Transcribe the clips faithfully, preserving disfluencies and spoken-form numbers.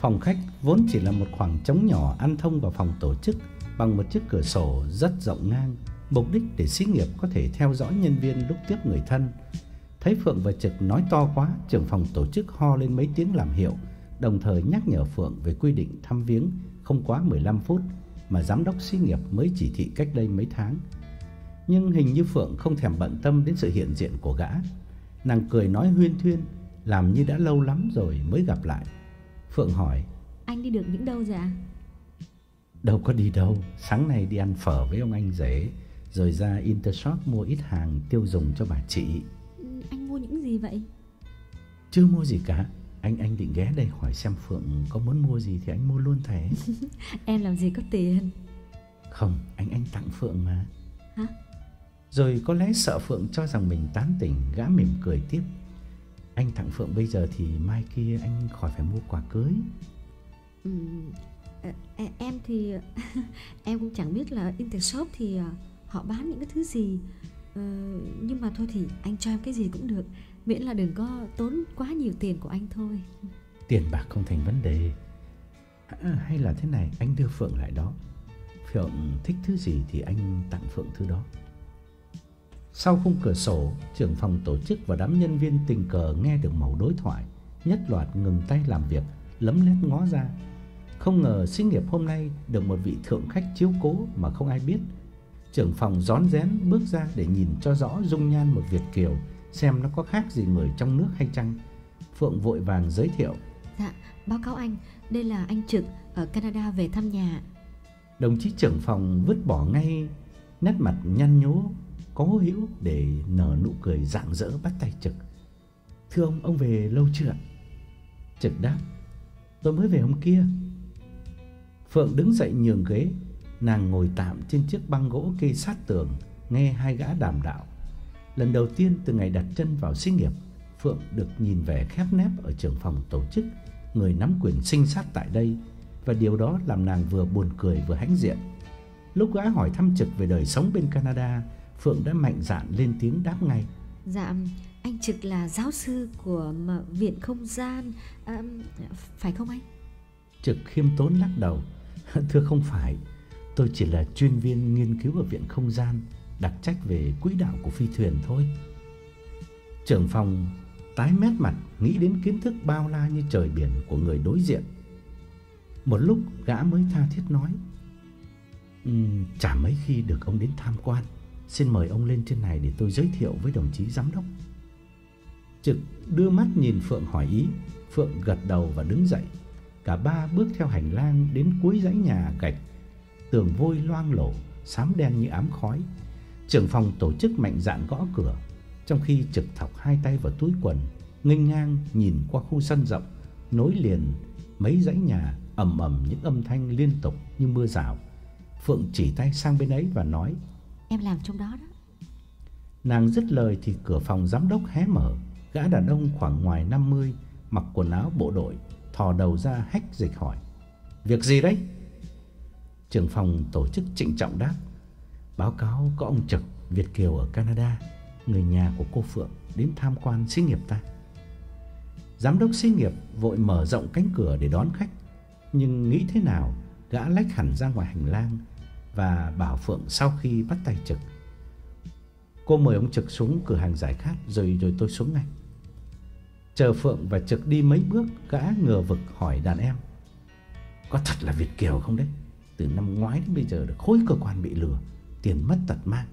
Phòng khách vốn chỉ là một khoảng trống nhỏ ăn thông vào phòng tổ chức bằng một chiếc cửa sổ rất rộng ngang, mục đích để xí nghiệp có thể theo dõi nhân viên lúc tiếp người thân. Thấy Phượng và Trực nói to quá, trưởng phòng tổ chức ho lên mấy tiếng làm hiệu, đồng thời nhắc nhở Phượng về quy định thăm viếng không quá mười lăm phút mà giám đốc xí nghiệp mới chỉ thị cách đây mấy tháng. Nhưng hình như Phượng không thèm bận tâm đến sự hiện diện của gã. Nàng cười nói huyên thuyên, làm như đã lâu lắm rồi mới gặp lại. Phượng hỏi: Anh đi được những đâu dạ? Đâu có đi đâu, sáng nay đi ăn phở với ông anh rể, rồi ra Intershop mua ít hàng tiêu dùng cho bà chị. Anh mua những gì vậy? Chưa mua gì cả. Anh anh định ghé đây hỏi xem Phượng có muốn mua gì thì anh mua luôn thế. Em làm gì có tiền. Không, anh anh tặng Phượng mà. Hả? Rồi có lẽ sợ Phượng cho rằng mình tán tỉnh, gã mỉm cười tiếp: Anh tặng Phượng bây giờ thì mai kia anh khỏi phải mua quà cưới. Ừ, em thì em cũng chẳng biết là Intershop thì họ bán những cái thứ gì. ờ, Nhưng mà thôi thì anh cho em cái gì cũng được, miễn là đừng có tốn quá nhiều tiền của anh thôi. Tiền bạc không thành vấn đề. À, hay là thế này, anh đưa Phượng lại đó. Phượng thích thứ gì thì anh tặng Phượng thứ đó. Sau khung cửa sổ, trưởng phòng tổ chức và đám nhân viên tình cờ nghe được mẩu đối thoại, nhất loạt ngừng tay làm việc, lấm lét ngó ra. Không ngờ xí nghiệp hôm nay được một vị thượng khách chiếu cố mà không ai biết. Trưởng phòng rón rén bước ra để nhìn cho rõ dung nhan một Việt kiều, xem nó có khác gì người trong nước hay chăng. Phượng vội vàng giới thiệu: Dạ, báo cáo anh, đây là anh Trực ở Canada về thăm nhà. Đồng chí trưởng phòng vứt bỏ ngay nét mặt nhăn nhố cố hữu để nở nụ cười rạng rỡ bắt tay Trực. Thưa ông, ông về lâu chưa ạ? Trực đáp: Tôi mới về hôm kia. Phượng đứng dậy nhường ghế, nàng ngồi tạm trên chiếc băng gỗ kê sát tường, nghe hai gã đàm đạo. Lần đầu tiên từ ngày đặt chân vào xí nghiệp, Phượng được nhìn vẻ khép nép ở trưởng phòng tổ chức, người nắm quyền sinh sát tại đây, và điều đó làm nàng vừa buồn cười vừa hãnh diện. Lúc gã hỏi thăm Trực về đời sống bên Canada, Phượng đã mạnh dạn lên tiếng đáp ngay: Dạ, anh Trực là giáo sư của Viện Không Gian, à, phải không anh? Trực khiêm tốn lắc đầu: Thưa không phải, tôi chỉ là chuyên viên nghiên cứu ở Viện Không Gian, đặc trách về quỹ đạo của phi thuyền thôi. Trưởng phòng tái mét mặt, nghĩ đến kiến thức bao la như trời biển của người đối diện. Một lúc gã mới tha thiết nói: um, Chả mấy khi được ông đến tham quan, xin mời ông lên trên này để tôi giới thiệu với đồng chí giám đốc. Trực đưa mắt nhìn Phượng hỏi ý. Phượng gật đầu và đứng dậy. Cả ba bước theo hành lang đến cuối dãy nhà gạch, tường vôi loang lổ, xám đen như ám khói. Trưởng phòng tổ chức mạnh dạn gõ cửa, trong khi Trực thọc hai tay vào túi quần, nghênh ngang nhìn qua khu sân rộng nối liền mấy dãy nhà, ầm ầm những âm thanh liên tục như mưa rào. Phượng chỉ tay sang bên ấy và nói: Em làm trong đó đó. Nàng dứt lời thì cửa phòng giám đốc hé mở. Gã đàn ông khoảng ngoài năm mươi, mặc quần áo bộ đội, thò đầu ra hách dịch hỏi: Việc gì đấy? Trưởng phòng tổ chức trịnh trọng đáp: Báo cáo có ông Trực, Việt kiều ở Canada, người nhà của cô Phượng, đến tham quan xí nghiệp ta. Giám đốc xí nghiệp vội mở rộng cánh cửa để đón khách, nhưng nghĩ thế nào gã lách hẳn ra ngoài hành lang và bảo Phượng sau khi bắt tay Trực: Cô mời ông Trực xuống cửa hàng giải khát, rồi rồi tôi xuống ngay. Chờ Phượng và Trực đi mấy bước, gã ngờ vực hỏi đàn em: Có thật là Việt kiều không đấy? Từ năm ngoái đến bây giờ được khối cơ quan bị lừa, tiền mất tật mang.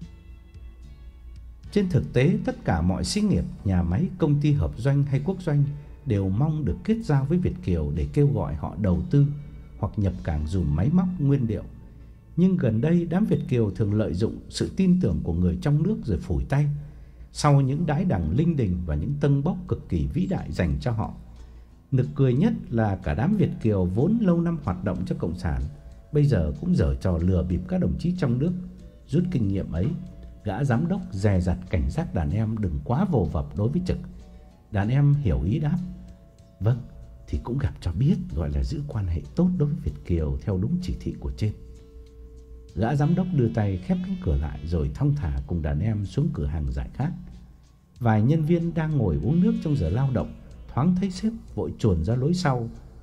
Trên thực tế, tất cả mọi xí nghiệp, nhà máy, công ty hợp doanh hay quốc doanh đều mong được kết giao với Việt kiều để kêu gọi họ đầu tư hoặc nhập cảng dùm máy móc, nguyên liệu. Nhưng gần đây đám Việt kiều thường lợi dụng sự tin tưởng của người trong nước rồi phủi tay sau những đãi đằng linh đình và những tâng bốc cực kỳ vĩ đại dành cho họ. Nực cười nhất là cả đám Việt kiều vốn lâu năm hoạt động cho cộng sản, bây giờ cũng giở trò lừa bịp các đồng chí trong nước. Rút kinh nghiệm ấy, gã giám đốc dè dặt cảnh giác đàn em đừng quá vồ vập đối với Trực. Đàn em hiểu ý đáp: Vâng, thì cũng gặp cho biết, gọi là giữ quan hệ tốt đối với Việt kiều theo đúng chỉ thị của trên. Gã giám đốc đưa tay khép cánh cửa lại rồi thong thả cùng đàn em xuống cửa hàng giải khát. Vài nhân viên đang ngồi uống nước trong giờ lao động thoáng thấy sếp vội chuồn ra lối sau,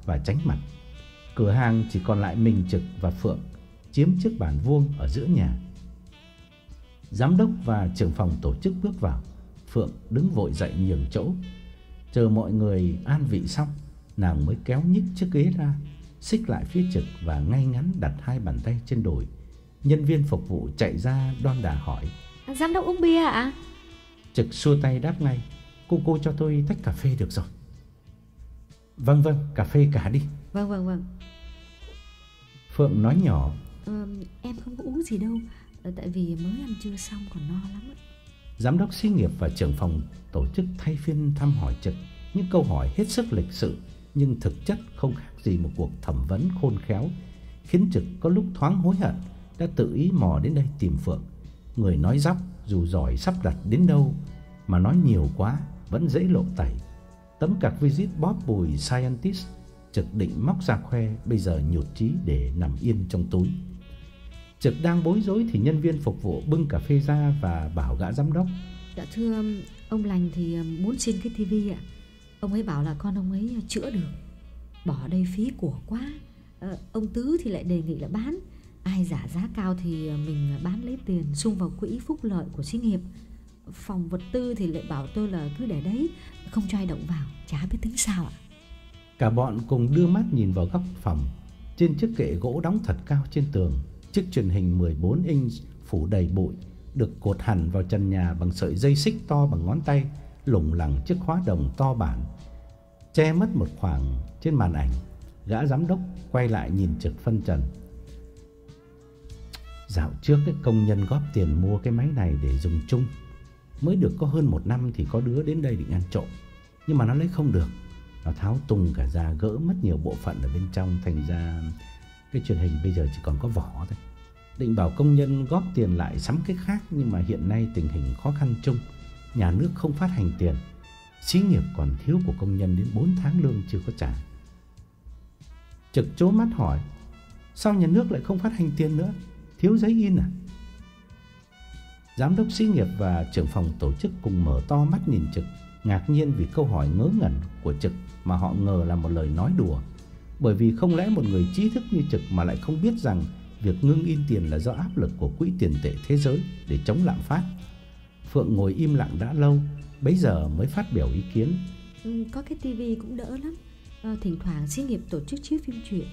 và tránh mặt. Cửa hàng chỉ còn lại mình Trực và Phượng chiếm chiếc bàn vuông ở giữa nhà. Giám đốc và trưởng phòng tổ chức bước vào. Phượng đứng vội dậy nhường chỗ. Chờ mọi người an vị xong, nàng mới kéo nhích chiếc ghế ra, xích lại phía Trực và ngay ngắn đặt hai bàn tay trên đùi. Nhân viên phục vụ chạy ra đon đả hỏi: Giám đốc uống bia ạ? Trực xua tay đáp ngay: Cô cô cho tôi tách cà phê được rồi. Vâng vâng, cà phê cả đi. Vâng vâng vâng. Phượng nói nhỏ: ờ, Em không có uống gì đâu, tại vì mới ăn trưa xong còn no lắm ạ. Giám đốc xí nghiệp và trưởng phòng tổ chức thay phiên thăm hỏi Trực, những câu hỏi hết sức lịch sự nhưng thực chất không khác gì một cuộc thẩm vấn khôn khéo, khiến Trực có lúc thoáng hối hận đã tự ý mò đến đây tìm Phượng. Người nói dóc dù giỏi sắp đặt đến đâu mà nói nhiều quá vẫn dễ lộ tẩy. Tấm card visit Bob Bùi Scientist Trực định móc ra khoe, bây giờ nhụt chí để nằm yên trong túi. Trực đang bối rối thì nhân viên phục vụ bưng cà phê ra và bảo gã giám đốc: Dạ thưa ông Lành thì muốn xin cái tivi ạ. Ông ấy bảo là con ông ấy chữa được, bỏ đây phí của quá. à, Ông Tứ thì lại đề nghị là bán. Ai giả giá cao thì mình bán lấy tiền sung vào quỹ phúc lợi của xí nghiệp. Phòng vật tư thì lại bảo tôi là cứ để đấy, không cho ai động vào, chả biết tính sao ạ. Cả bọn cùng đưa mắt nhìn vào góc phòng. Trên chiếc kệ gỗ đóng thật cao trên tường, chiếc truyền hình mười bốn inch phủ đầy bụi được cột hẳn vào trần nhà bằng sợi dây xích to bằng ngón tay, lủng lẳng chiếc khóa đồng to bản che mất một khoảng trên màn ảnh. Gã giám đốc quay lại nhìn Trực phân trần: Dạo trước cái công nhân góp tiền mua cái máy này để dùng chung, mới được có hơn một năm thì có đứa đến đây định ăn trộm, nhưng mà nó lấy không được. Nó tháo tung cả ra, gỡ mất nhiều bộ phận ở bên trong, thành ra cái truyền hình bây giờ chỉ còn có vỏ thôi. Định bảo công nhân góp tiền lại sắm cái khác, nhưng mà hiện nay tình hình khó khăn chung, nhà nước không phát hành tiền, xí nghiệp còn thiếu của công nhân đến bốn tháng lương chưa có trả. Trực trố mắt hỏi: Sao nhà nước lại không phát hành tiền nữa? Thiếu giấy in à? Giám đốc xí nghiệp và trưởng phòng tổ chức cùng mở to mắt nhìn Trực, ngạc nhiên vì câu hỏi ngớ ngẩn của Trực mà họ ngờ là một lời nói đùa. Bởi vì không lẽ một người trí thức như Trực mà lại không biết rằng việc ngưng in tiền là do áp lực của Quỹ tiền tệ thế giới để chống lạm phát. Phượng ngồi im lặng đã lâu, bấy giờ mới phát biểu ý kiến: ừ, Có cái tivi cũng đỡ lắm, à, thỉnh thoảng xí nghiệp tổ chức chiếu phim truyện.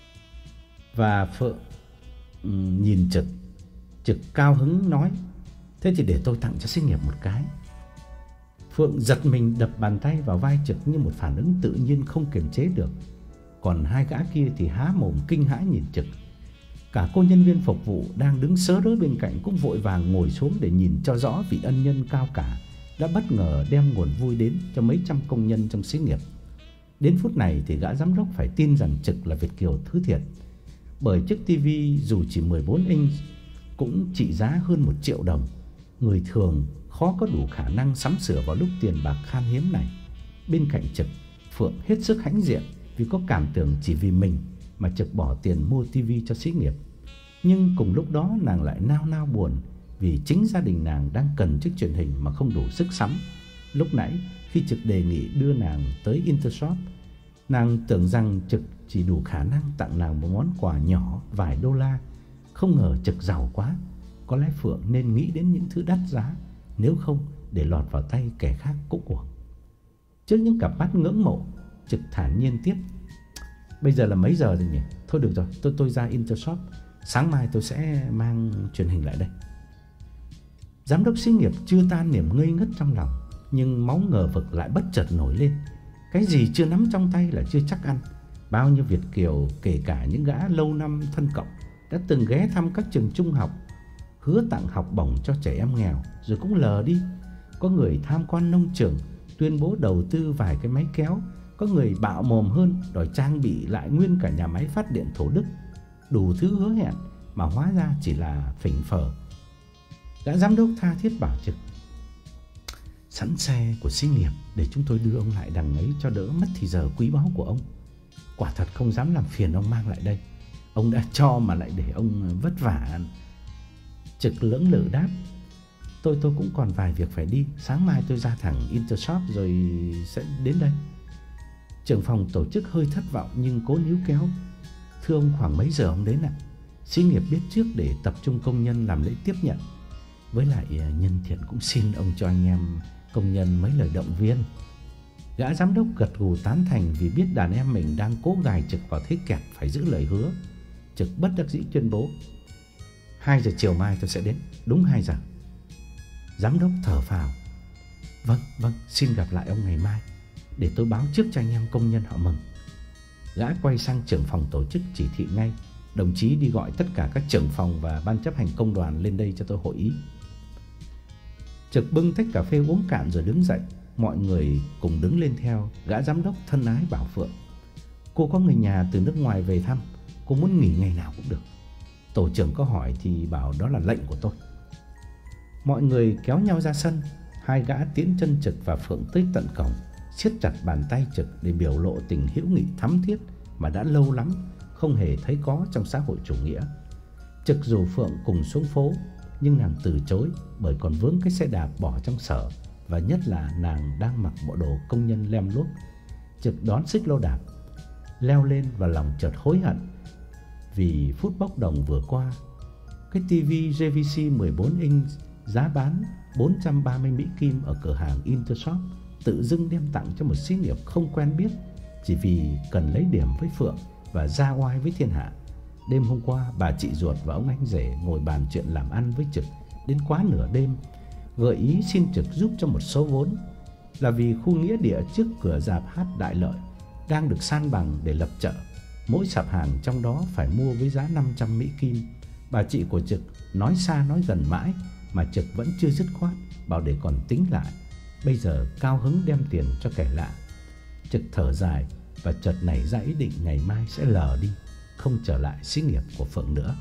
Và Phượng um, nhìn Trực. Trực cao hứng nói: Thế thì để tôi tặng cho xí nghiệp một cái. Phượng giật mình đập bàn tay vào vai Trực như một phản ứng tự nhiên không kiềm chế được. Còn hai gã kia thì há mồm kinh hãi nhìn Trực. Cả cô nhân viên phục vụ đang đứng sớ rớ bên cạnh cũng vội vàng ngồi xuống để nhìn cho rõ vị ân nhân cao cả đã bất ngờ đem nguồn vui đến cho mấy trăm công nhân trong xí nghiệp. Đến phút này thì gã giám đốc phải tin rằng Trực là Việt kiều thứ thiệt, bởi chiếc tivi dù chỉ mười bốn inch cũng trị giá hơn một triệu đồng. Người thường khó có đủ khả năng sắm sửa vào lúc tiền bạc khan hiếm này. Bên cạnh Trực, Phượng hết sức hãnh diện vì có cảm tưởng chỉ vì mình mà Trực bỏ tiền mua tivi cho xí nghiệp. Nhưng cùng lúc đó nàng lại nao nao buồn vì chính gia đình nàng đang cần chiếc truyền hình mà không đủ sức sắm. Lúc nãy khi Trực đề nghị đưa nàng tới Intershop, nàng tưởng rằng Trực chỉ đủ khả năng tặng nàng một món quà nhỏ vài đô la. Không ngờ Trực giàu quá. Có lẽ Phượng nên nghĩ đến những thứ đắt giá, nếu không để lọt vào tay kẻ khác cũ của. Trước những cặp mắt ngưỡng mộ, Trực thản nhiên tiếp: Bây giờ là mấy giờ rồi nhỉ? Thôi được rồi, tôi tôi ra Intershop, sáng mai tôi sẽ mang truyền hình lại đây. Giám đốc xí nghiệp chưa tan niềm ngây ngất trong lòng, nhưng máu ngờ vực lại bất chợt nổi lên. Cái gì chưa nắm trong tay là chưa chắc ăn. Bao nhiêu Việt kiều, kể cả những gã lâu năm thân cộng, đã từng ghé thăm các trường trung học, hứa tặng học bổng cho trẻ em nghèo rồi cũng lờ đi. Có người tham quan nông trường, tuyên bố đầu tư vài cái máy kéo. Có người bạo mồm hơn, đòi trang bị lại nguyên cả nhà máy phát điện Thổ Đức. Đủ thứ hứa hẹn mà hóa ra chỉ là phỉnh phở. Gã giám đốc tha thiết bảo Trực: Sẵn xe của xí nghiệp để chúng tôi đưa ông lại đằng ấy cho đỡ mất thì giờ quý báu của ông. Quả thật không dám làm phiền ông mang lại đây. Ông đã cho mà lại để ông vất vả. Trực lưỡng lự đáp: Tôi tôi cũng còn vài việc phải đi, sáng mai tôi ra thẳng Intershop rồi sẽ đến đây. Trưởng phòng tổ chức hơi thất vọng nhưng cố níu kéo. Thưa ông, khoảng mấy giờ ông đến ạ? Xí nghiệp biết trước để tập trung công nhân làm lễ tiếp nhận. Với lại nhân tiện cũng xin ông cho anh em công nhân mấy lời động viên. Gã giám đốc gật gù tán thành vì biết đàn em mình đang cố gài Trực vào thế kẹt phải giữ lời hứa. Trực bất đắc dĩ tuyên bố: hai giờ chiều mai tôi sẽ đến, đúng hai giờ. Giám đốc thở phào: Vâng, vâng, xin gặp lại ông ngày mai, để tôi báo trước cho anh em công nhân họ mừng. Gã quay sang trưởng phòng tổ chức chỉ thị ngay: đồng chí đi gọi tất cả các trưởng phòng và ban chấp hành công đoàn lên đây cho tôi hội ý. Trực bưng tách cà phê uống cạn rồi đứng dậy. Mọi người cùng đứng lên theo. Gã giám đốc thân ái bảo Phượng: cô có người nhà từ nước ngoài về thăm, cô muốn nghỉ ngày nào cũng được. Tổ trưởng có hỏi thì bảo đó là lệnh của tôi. Mọi người kéo nhau ra sân. Hai gã tiễn chân Trực và Phượng tới tận cổng, siết chặt bàn tay Trực để biểu lộ tình hữu nghị thắm thiết mà đã lâu lắm không hề thấy có trong xã hội chủ nghĩa. Trực rủ Phượng cùng xuống phố, nhưng nàng từ chối bởi còn vướng cái xe đạp bỏ trong sở, và nhất là nàng đang mặc bộ đồ công nhân lem luốc. Trực đón xích lô đạp, leo lên và lòng chợt hối hận vì phút bốc đồng vừa qua. Cái tivi giê vê xê mười bốn inch giá bán bốn trăm ba mươi Mỹ Kim ở cửa hàng Intershop tự dưng đem tặng cho một xí nghiệp không quen biết, chỉ vì cần lấy điểm với Phượng và ra oai với thiên hạ. Đêm hôm qua, bà chị ruột và ông anh rể ngồi bàn chuyện làm ăn với Trực đến quá nửa đêm, gợi ý xin Trực giúp cho một số vốn, là vì khu nghĩa địa trước cửa rạp hát Đại Lợi đang được san bằng để lập chợ. Mỗi sạp hàng trong đó phải mua với giá năm trăm Mỹ Kim. Bà chị của Trực nói xa nói gần mãi mà Trực vẫn chưa dứt khoát, bảo để còn tính lại. Bây giờ cao hứng đem tiền cho kẻ lạ. Trực thở dài và chợt nảy ra ý định ngày mai sẽ lờ đi, không trở lại xí nghiệp của Phượng nữa.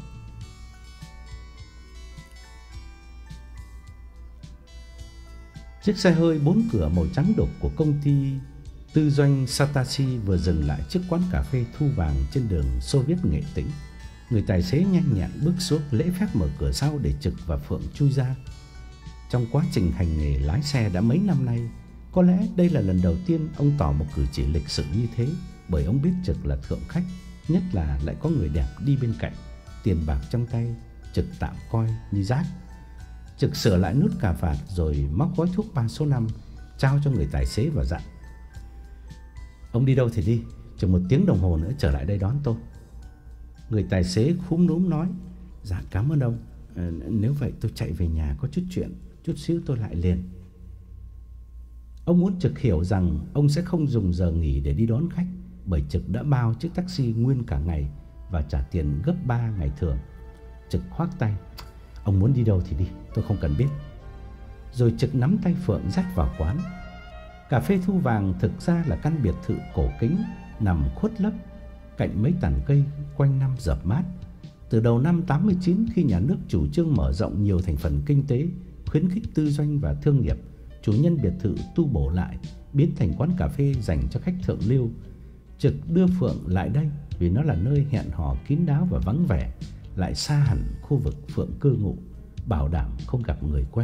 Chiếc xe hơi bốn cửa màu trắng đục của công ty tư doanh Satashi vừa dừng lại trước quán cà phê Thu Vàng trên đường Xô Viết Nghệ Tĩnh. Người tài xế nhanh nhẹn bước xuống lễ phép mở cửa sau để Trực và Phượng chui ra. Trong quá trình hành nghề lái xe đã mấy năm nay, có lẽ đây là lần đầu tiên ông tỏ một cử chỉ lịch sự như thế, bởi ông biết Trực là thượng khách, nhất là lại có người đẹp đi bên cạnh. Tiền bạc trong tay, Trực tạm coi như rác. Trực sửa lại nút cà vạt rồi móc gói thuốc ba số năm trao cho người tài xế và dặn: ông đi đâu thì đi, chừng một tiếng đồng hồ nữa trở lại đây đón tôi. Người tài xế khúm núm nói: dạ cảm ơn ông, à, nếu vậy tôi chạy về nhà có chút chuyện, chút xíu tôi lại liền. Ông muốn Trực hiểu rằng ông sẽ không dùng giờ nghỉ để đi đón khách, bởi Trực đã bao chiếc taxi nguyên cả ngày và trả tiền gấp ba ngày thường. Trực khoác tay: ông muốn đi đâu thì đi, tôi không cần biết. Rồi Trực nắm tay Phượng dắt vào quán. Cà phê Thu Vàng thực ra là căn biệt thự cổ kính nằm khuất lấp cạnh mấy tàn cây quanh năm rợp mát. Từ đầu năm tám mươi chín, khi nhà nước chủ trương mở rộng nhiều thành phần kinh tế, khuyến khích tư doanh và thương nghiệp, chủ nhân biệt thự tu bổ lại, biến thành quán cà phê dành cho khách thượng lưu. Trực đưa Phượng lại đây vì nó là nơi hẹn hò kín đáo và vắng vẻ, lại xa hẳn khu vực Phượng cư ngụ, bảo đảm không gặp người quen.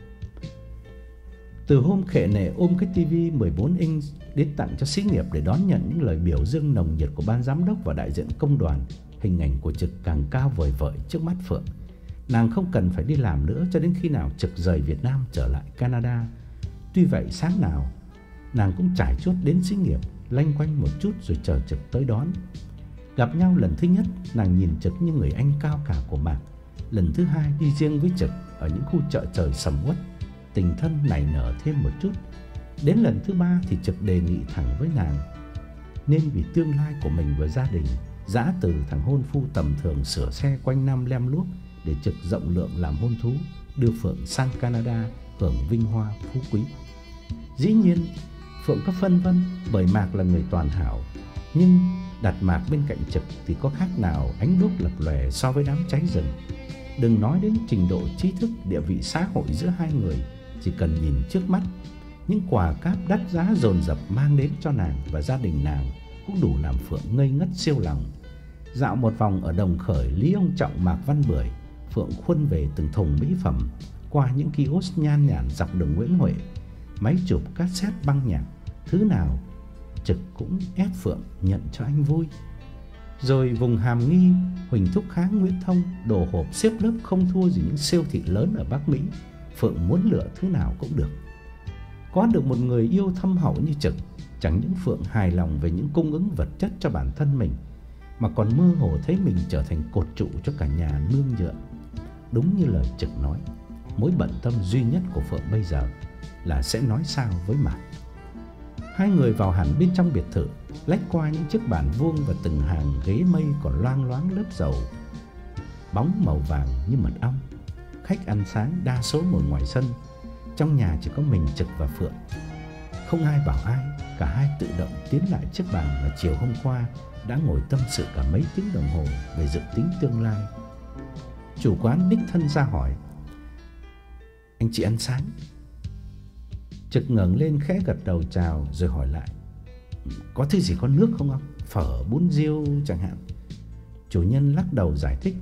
Từ hôm khệ nệ ôm cái tivi mười bốn inch đến tặng cho xí nghiệp để đón nhận những lời biểu dương nồng nhiệt của ban giám đốc và đại diện công đoàn, hình ảnh của Trực càng cao vời vợi trước mắt Phượng. Nàng không cần phải đi làm nữa cho đến khi nào Trực rời Việt Nam trở lại Canada. Tuy vậy sáng nào nàng cũng trải chuốt đến xí nghiệp, lanh quanh một chút rồi chờ Trực tới đón. Gặp nhau lần thứ nhất, nàng nhìn Trực như người anh cao cả của Mạc. Lần thứ hai đi riêng với Trực ở những khu chợ trời sầm uất, tình thân nảy nở thêm một chút. Đến lần thứ ba thì Trực đề nghị thẳng với nàng nên vì tương lai của mình và gia đình, giã từ thằng hôn phu tầm thường sửa xe quanh năm lem luốc để Trực rộng lượng làm hôn thú, đưa Phượng sang Canada hưởng vinh hoa phú quý. Dĩ nhiên Phượng có phân vân bởi Mạc là người toàn hảo, nhưng đặt Mạc bên cạnh Trực thì có khác nào ánh đuốc lập lòe so với đám cháy rừng. Đừng nói đến trình độ trí thức, địa vị xã hội giữa hai người, chỉ cần nhìn trước mắt, những quà cáp đắt giá dồn dập mang đến cho nàng và gia đình nàng cũng đủ làm Phượng ngây ngất siêu lòng. Dạo một vòng ở Đồng Khởi, Lý Ông Trọng, Mạc Văn Bưởi, Phượng khuân về từng thùng mỹ phẩm, qua những kiosk nhan nhản dọc đường Nguyễn Huệ, máy chụp cassette băng nhạc, thứ nào Trực cũng ép Phượng nhận cho anh vui. Rồi vùng Hàm Nghi, Huỳnh Thúc Kháng, Nguyễn Thông đổ hộp xếp lớp không thua gì những siêu thị lớn ở Bắc Mỹ. Phượng muốn lựa thứ nào cũng được. Có được một người yêu thâm hậu như Trực, chẳng những Phượng hài lòng về những cung ứng vật chất cho bản thân mình, mà còn mơ hồ thấy mình trở thành cột trụ cho cả nhà nương nhựa. Đúng như lời Trực nói, mối bận tâm duy nhất của Phượng bây giờ là sẽ nói sao với Mạc. Hai người vào hẳn bên trong biệt thự, lách qua những chiếc bàn vuông và từng hàng ghế mây còn loang loáng lớp dầu bóng màu vàng như mật ong. Khách ăn sáng đa số ngồi ngoài sân. Trong nhà chỉ có mình Trực và Phượng. Không ai bảo ai, cả hai tự động tiến lại chiếc bàn mà chiều hôm qua đã ngồi tâm sự cả mấy tiếng đồng hồ về dự tính tương lai. Chủ quán đích thân ra hỏi: "Anh chị ăn sáng?" Trực ngẩng lên khẽ gật đầu chào rồi hỏi lại: "Có thứ gì có nước không ông? Phở, bún riêu chẳng hạn?" Chủ nhân lắc đầu giải thích: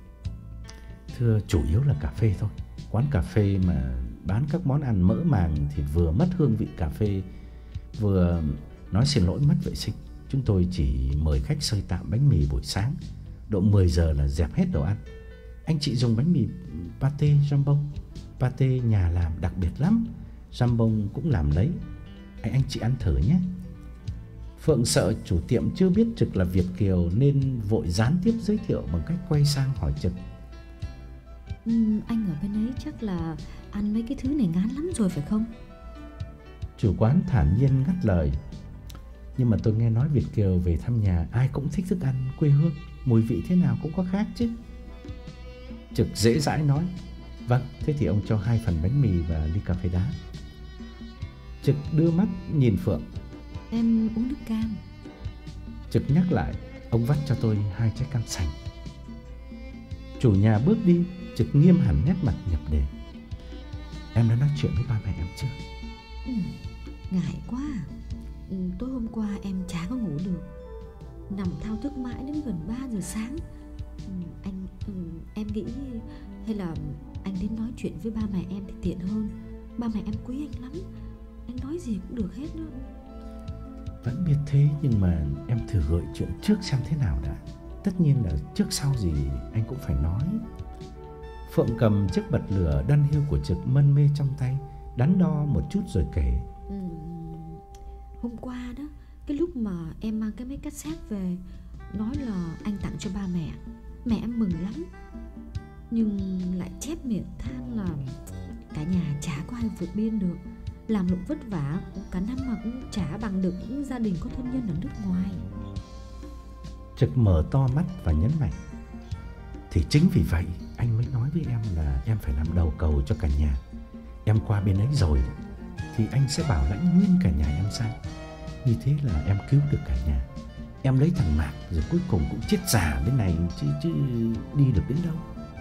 "Thưa, chủ yếu là cà phê thôi. Quán cà phê mà bán các món ăn mỡ màng thì vừa mất hương vị cà phê, vừa nói xin lỗi mất vệ sinh. Chúng tôi chỉ mời khách xơi tạm bánh mì buổi sáng, độ mười giờ là dẹp hết đồ ăn. Anh chị dùng bánh mì pate jambon. Pate nhà làm đặc biệt lắm, jambon cũng làm lấy. Anh anh chị ăn thử nhé." Phượng sợ chủ tiệm chưa biết Trực là Việt kiều nên vội gián tiếp giới thiệu bằng cách quay sang hỏi Trực: ừ, "Anh ở bên ấy chắc là ăn mấy cái thứ này ngán lắm rồi phải không?" Chủ quán thản nhiên ngắt lời: "Nhưng mà tôi nghe nói Việt kiều về thăm nhà ai cũng thích thức ăn quê hương, mùi vị thế nào cũng có khác chứ." Trực dễ dãi nói: "Vâng, thế thì ông cho hai phần bánh mì và ly cà phê đá." Trực đưa mắt nhìn Phượng: "Em uống nước cam." Trực nhắc lại: "Ông vắt cho tôi hai trái cam sành." Chủ nhà bước đi, Trực nghiêm hẳn nét mặt nhập đề: "Em đã nói chuyện với ba mẹ em chưa?" ừ, "Ngại quá. ừ, Tối hôm qua em chả có ngủ được, nằm thao thức mãi đến gần ba giờ sáng. ừ, Anh ừ, Em nghĩ hay là anh đến nói chuyện với ba mẹ em thì tiện hơn. Ba mẹ em quý anh lắm, anh nói gì cũng được hết đó." Vẫn biết thế nhưng mà em thử gợi chuyện trước xem thế nào đã. Tất nhiên là trước sau gì anh cũng phải nói. Phượng cầm chiếc bật lửa đăn hiu của Trực mân mê trong tay, đắn đo một chút rồi kể: ừ, "Hôm qua đó, cái lúc mà em mang cái máy cassette về, nói là anh tặng cho ba mẹ, mẹ em mừng lắm. Nhưng lại chép miệng than là cả nhà chả có ai vượt biên được, làm lụng vất vả cả năm mà cũng chả bằng được những gia đình có thân nhân ở nước ngoài." Trực mở to mắt và nhấn mạnh: "Thì chính vì vậy anh mới nói với em là em phải làm đầu cầu cho cả nhà. Em qua bên ấy rồi thì anh sẽ bảo lãnh nguyên cả nhà em sang. Như thế là em cứu được cả nhà. Em lấy thằng Mạc rồi cuối cùng cũng chết già bên này chứ chứ đi được đến đâu."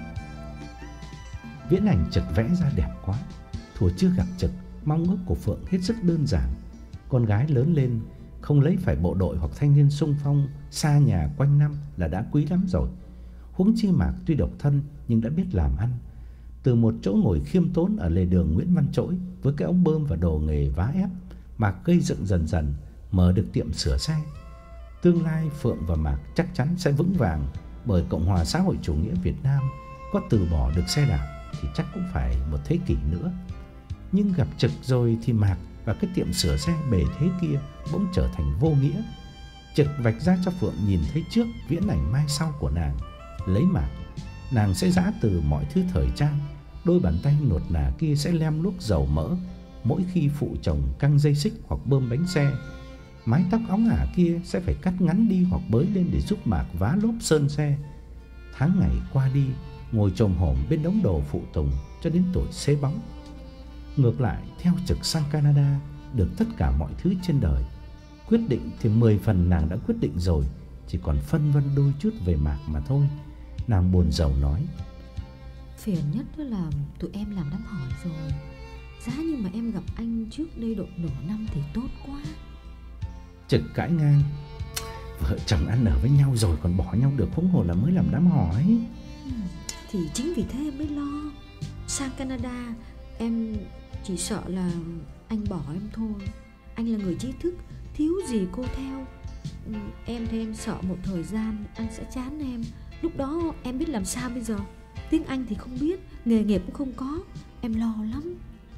Viễn ảnh Trực vẽ ra đẹp quá. Thuở chưa gặp Trực, mong ước của Phượng hết sức đơn giản. Con gái lớn lên không lấy phải bộ đội hoặc thanh niên xung phong xa nhà quanh năm là đã quý lắm rồi. Huống chi Mạc tuy độc thân nhưng đã biết làm ăn. Từ một chỗ ngồi khiêm tốn ở lề đường Nguyễn Văn Trỗi với cái ống bơm và đồ nghề vá ép, Mạc gây dựng dần dần, mở được tiệm sửa xe. Tương lai Phượng và Mạc chắc chắn sẽ vững vàng, bởi Cộng hòa xã hội chủ nghĩa Việt Nam có từ bỏ được xe đạp thì chắc cũng phải một thế kỷ nữa. Nhưng gặp Trực rồi thì Mạc và cái tiệm sửa xe bề thế kia bỗng trở thành vô nghĩa. Trực vạch ra cho Phượng nhìn thấy trước viễn ảnh mai sau của nàng. Lấy Mạc, nàng sẽ giã từ mọi thứ thời trang. Đôi bàn tay nuột nà kia sẽ lem luốc dầu mỡ mỗi khi phụ chồng căng dây xích hoặc bơm bánh xe. Mái tóc óng ả kia sẽ phải cắt ngắn đi hoặc bới lên để giúp Mạc vá lốp sơn xe. Tháng ngày qua đi, ngồi chồm hổm bên đống đồ phụ tùng cho đến tuổi xế bóng. Ngược lại, theo Trực sang Canada, được tất cả mọi thứ trên đời. Quyết định thì mười phần nàng đã quyết định rồi, chỉ còn phân vân đôi chút về Mạc mà thôi. Nàng buồn rầu nói: "Phiền nhất đó là tụi em làm đám hỏi rồi. Giá như mà em gặp anh trước đây độ nửa năm thì tốt quá." Trực cãi ngang: "Vợ chồng ăn ở với nhau rồi còn bỏ nhau được, huống hồ là mới làm đám hỏi." ừ, "Thì chính vì thế em mới lo. Sang Canada em chỉ sợ là anh bỏ em thôi. Anh là người trí thức thiếu gì cô theo. ừ, Em thì em sợ một thời gian anh sẽ chán em. Lúc đó em biết làm sao bây giờ. Tiếng Anh thì không biết, nghề nghiệp cũng không có. Em lo lắm.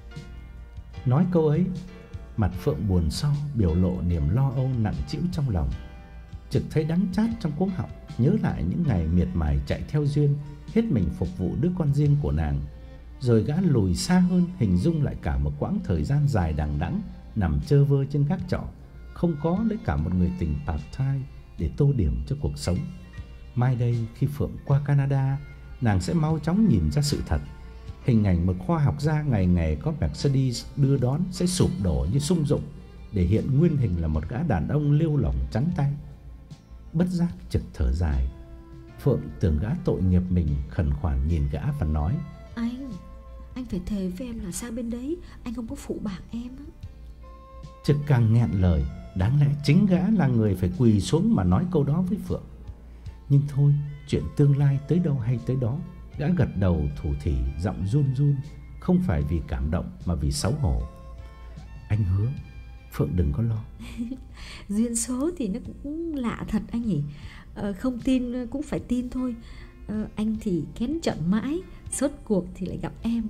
Nói câu ấy, mặt Phượng buồn so, biểu lộ niềm lo âu nặng trĩu trong lòng. Trực thấy đắng chát trong cuống họng, nhớ lại những ngày miệt mài chạy theo Duyên, hết mình phục vụ đứa con riêng của nàng. Rồi gã lùi xa hơn, hình dung lại cả một quãng thời gian dài đằng đẵng nằm chơ vơ trên gác trọ, không có lấy cả một người tình part-time để tô điểm cho cuộc sống. Mai đây khi Phượng qua Canada, nàng sẽ mau chóng nhìn ra sự thật. Hình ảnh một khoa học gia ngày ngày có Mercedes đưa đón sẽ sụp đổ như sung dụng, để hiện nguyên hình là một gã đàn ông lêu lỏng trắng tay. Bất giác Trực thở dài. Phượng tưởng gã tội nghiệp mình, khẩn khoản nhìn gã và nói: Anh, anh phải thề với em là sang bên đấy anh không có phụ bạc em á. Trực càng nghẹn lời, đáng lẽ chính gã là người phải quỳ xuống mà nói câu đó với Phượng. Nhưng thôi, chuyện tương lai tới đâu hay tới đó. Gã gật đầu thủ thỉ, giọng run run, không phải vì cảm động mà vì xấu hổ. Anh hứa, Phượng đừng có lo. Duyên số thì nó cũng lạ thật anh nhỉ. ờ, Không tin cũng phải tin thôi. ờ, Anh thì kén chọn mãi, sốt cuộc thì lại gặp em.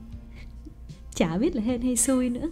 Chả biết là hên hay xui nữa.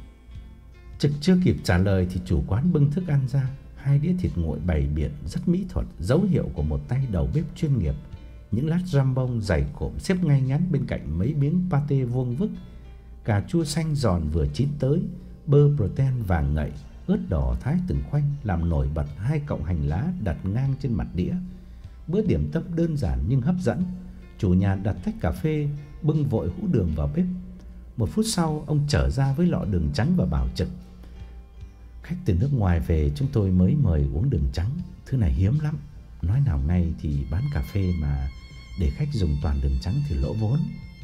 Trực chưa kịp trả lời thì chủ quán bưng thức ăn ra. Hai đĩa thịt nguội bày biện rất mỹ thuật, dấu hiệu của một tay đầu bếp chuyên nghiệp. Những lát jambon dày cộm xếp ngay ngắn bên cạnh mấy miếng pate vuông vức. Cà chua xanh giòn vừa chín tới, bơ protein vàng ngậy, ớt đỏ thái từng khoanh làm nổi bật hai cọng hành lá đặt ngang trên mặt đĩa. Bữa điểm tâm đơn giản nhưng hấp dẫn. Chủ nhà đặt tách cà phê, bưng vội hũ đường vào bếp. Một phút sau, ông trở ra với lọ đường trắng và bảo Trực: Khách từ nước ngoài về chúng tôi mới mời uống đường trắng, thứ này hiếm lắm. Nói nào ngay thì bán cà phê mà để khách dùng toàn đường trắng thì lỗ vốn.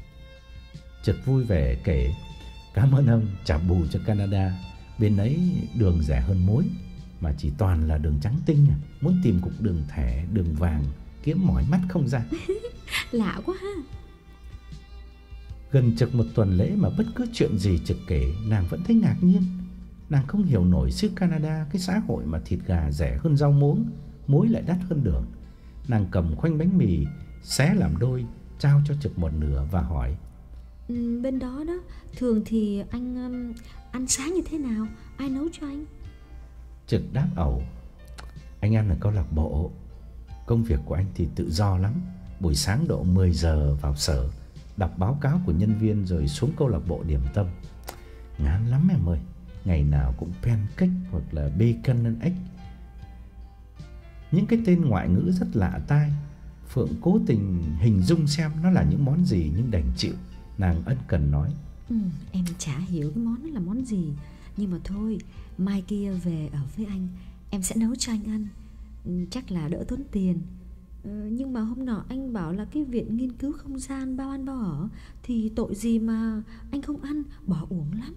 Trực vui vẻ kể: Cảm ơn ông, trả bù cho Canada. Bên ấy đường rẻ hơn muối, mà chỉ toàn là đường trắng tinh. Muốn tìm cục đường thẻ, đường vàng kiếm mỏi mắt không ra. Lạ quá ha. Gần Trực một tuần lễ mà bất cứ chuyện gì Trực kể nàng vẫn thấy ngạc nhiên. Nàng không hiểu nổi xứ Canada, cái xã hội mà thịt gà rẻ hơn rau muống, muối lại đắt hơn đường. Nàng cầm khoanh bánh mì xé làm đôi, trao cho Trực một nửa và hỏi: ừ, Bên đó đó, thường thì anh um, ăn sáng như thế nào? Ai nấu cho anh? Trực đáp ẩu: Anh ăn ở câu lạc bộ. Công việc của anh thì tự do lắm. Buổi sáng độ mười giờ vào sở, đọc báo cáo của nhân viên rồi xuống câu lạc bộ điểm tâm. Ngán lắm em ơi. Ngày nào cũng pancake hoặc là bacon and egg. Những cái tên ngoại ngữ rất lạ tai. Phượng cố tình hình dung xem nó là những món gì nhưng đành chịu. Nàng ân cần nói: ừ, Em chả hiểu cái món đó là món gì. Nhưng mà thôi, mai kia về ở với anh, em sẽ nấu cho anh ăn. ừ, Chắc là đỡ tốn tiền. ờ, Nhưng mà hôm nọ anh bảo là cái viện nghiên cứu không gian bao ăn bao ở, thì tội gì mà anh không ăn, bỏ uổng lắm.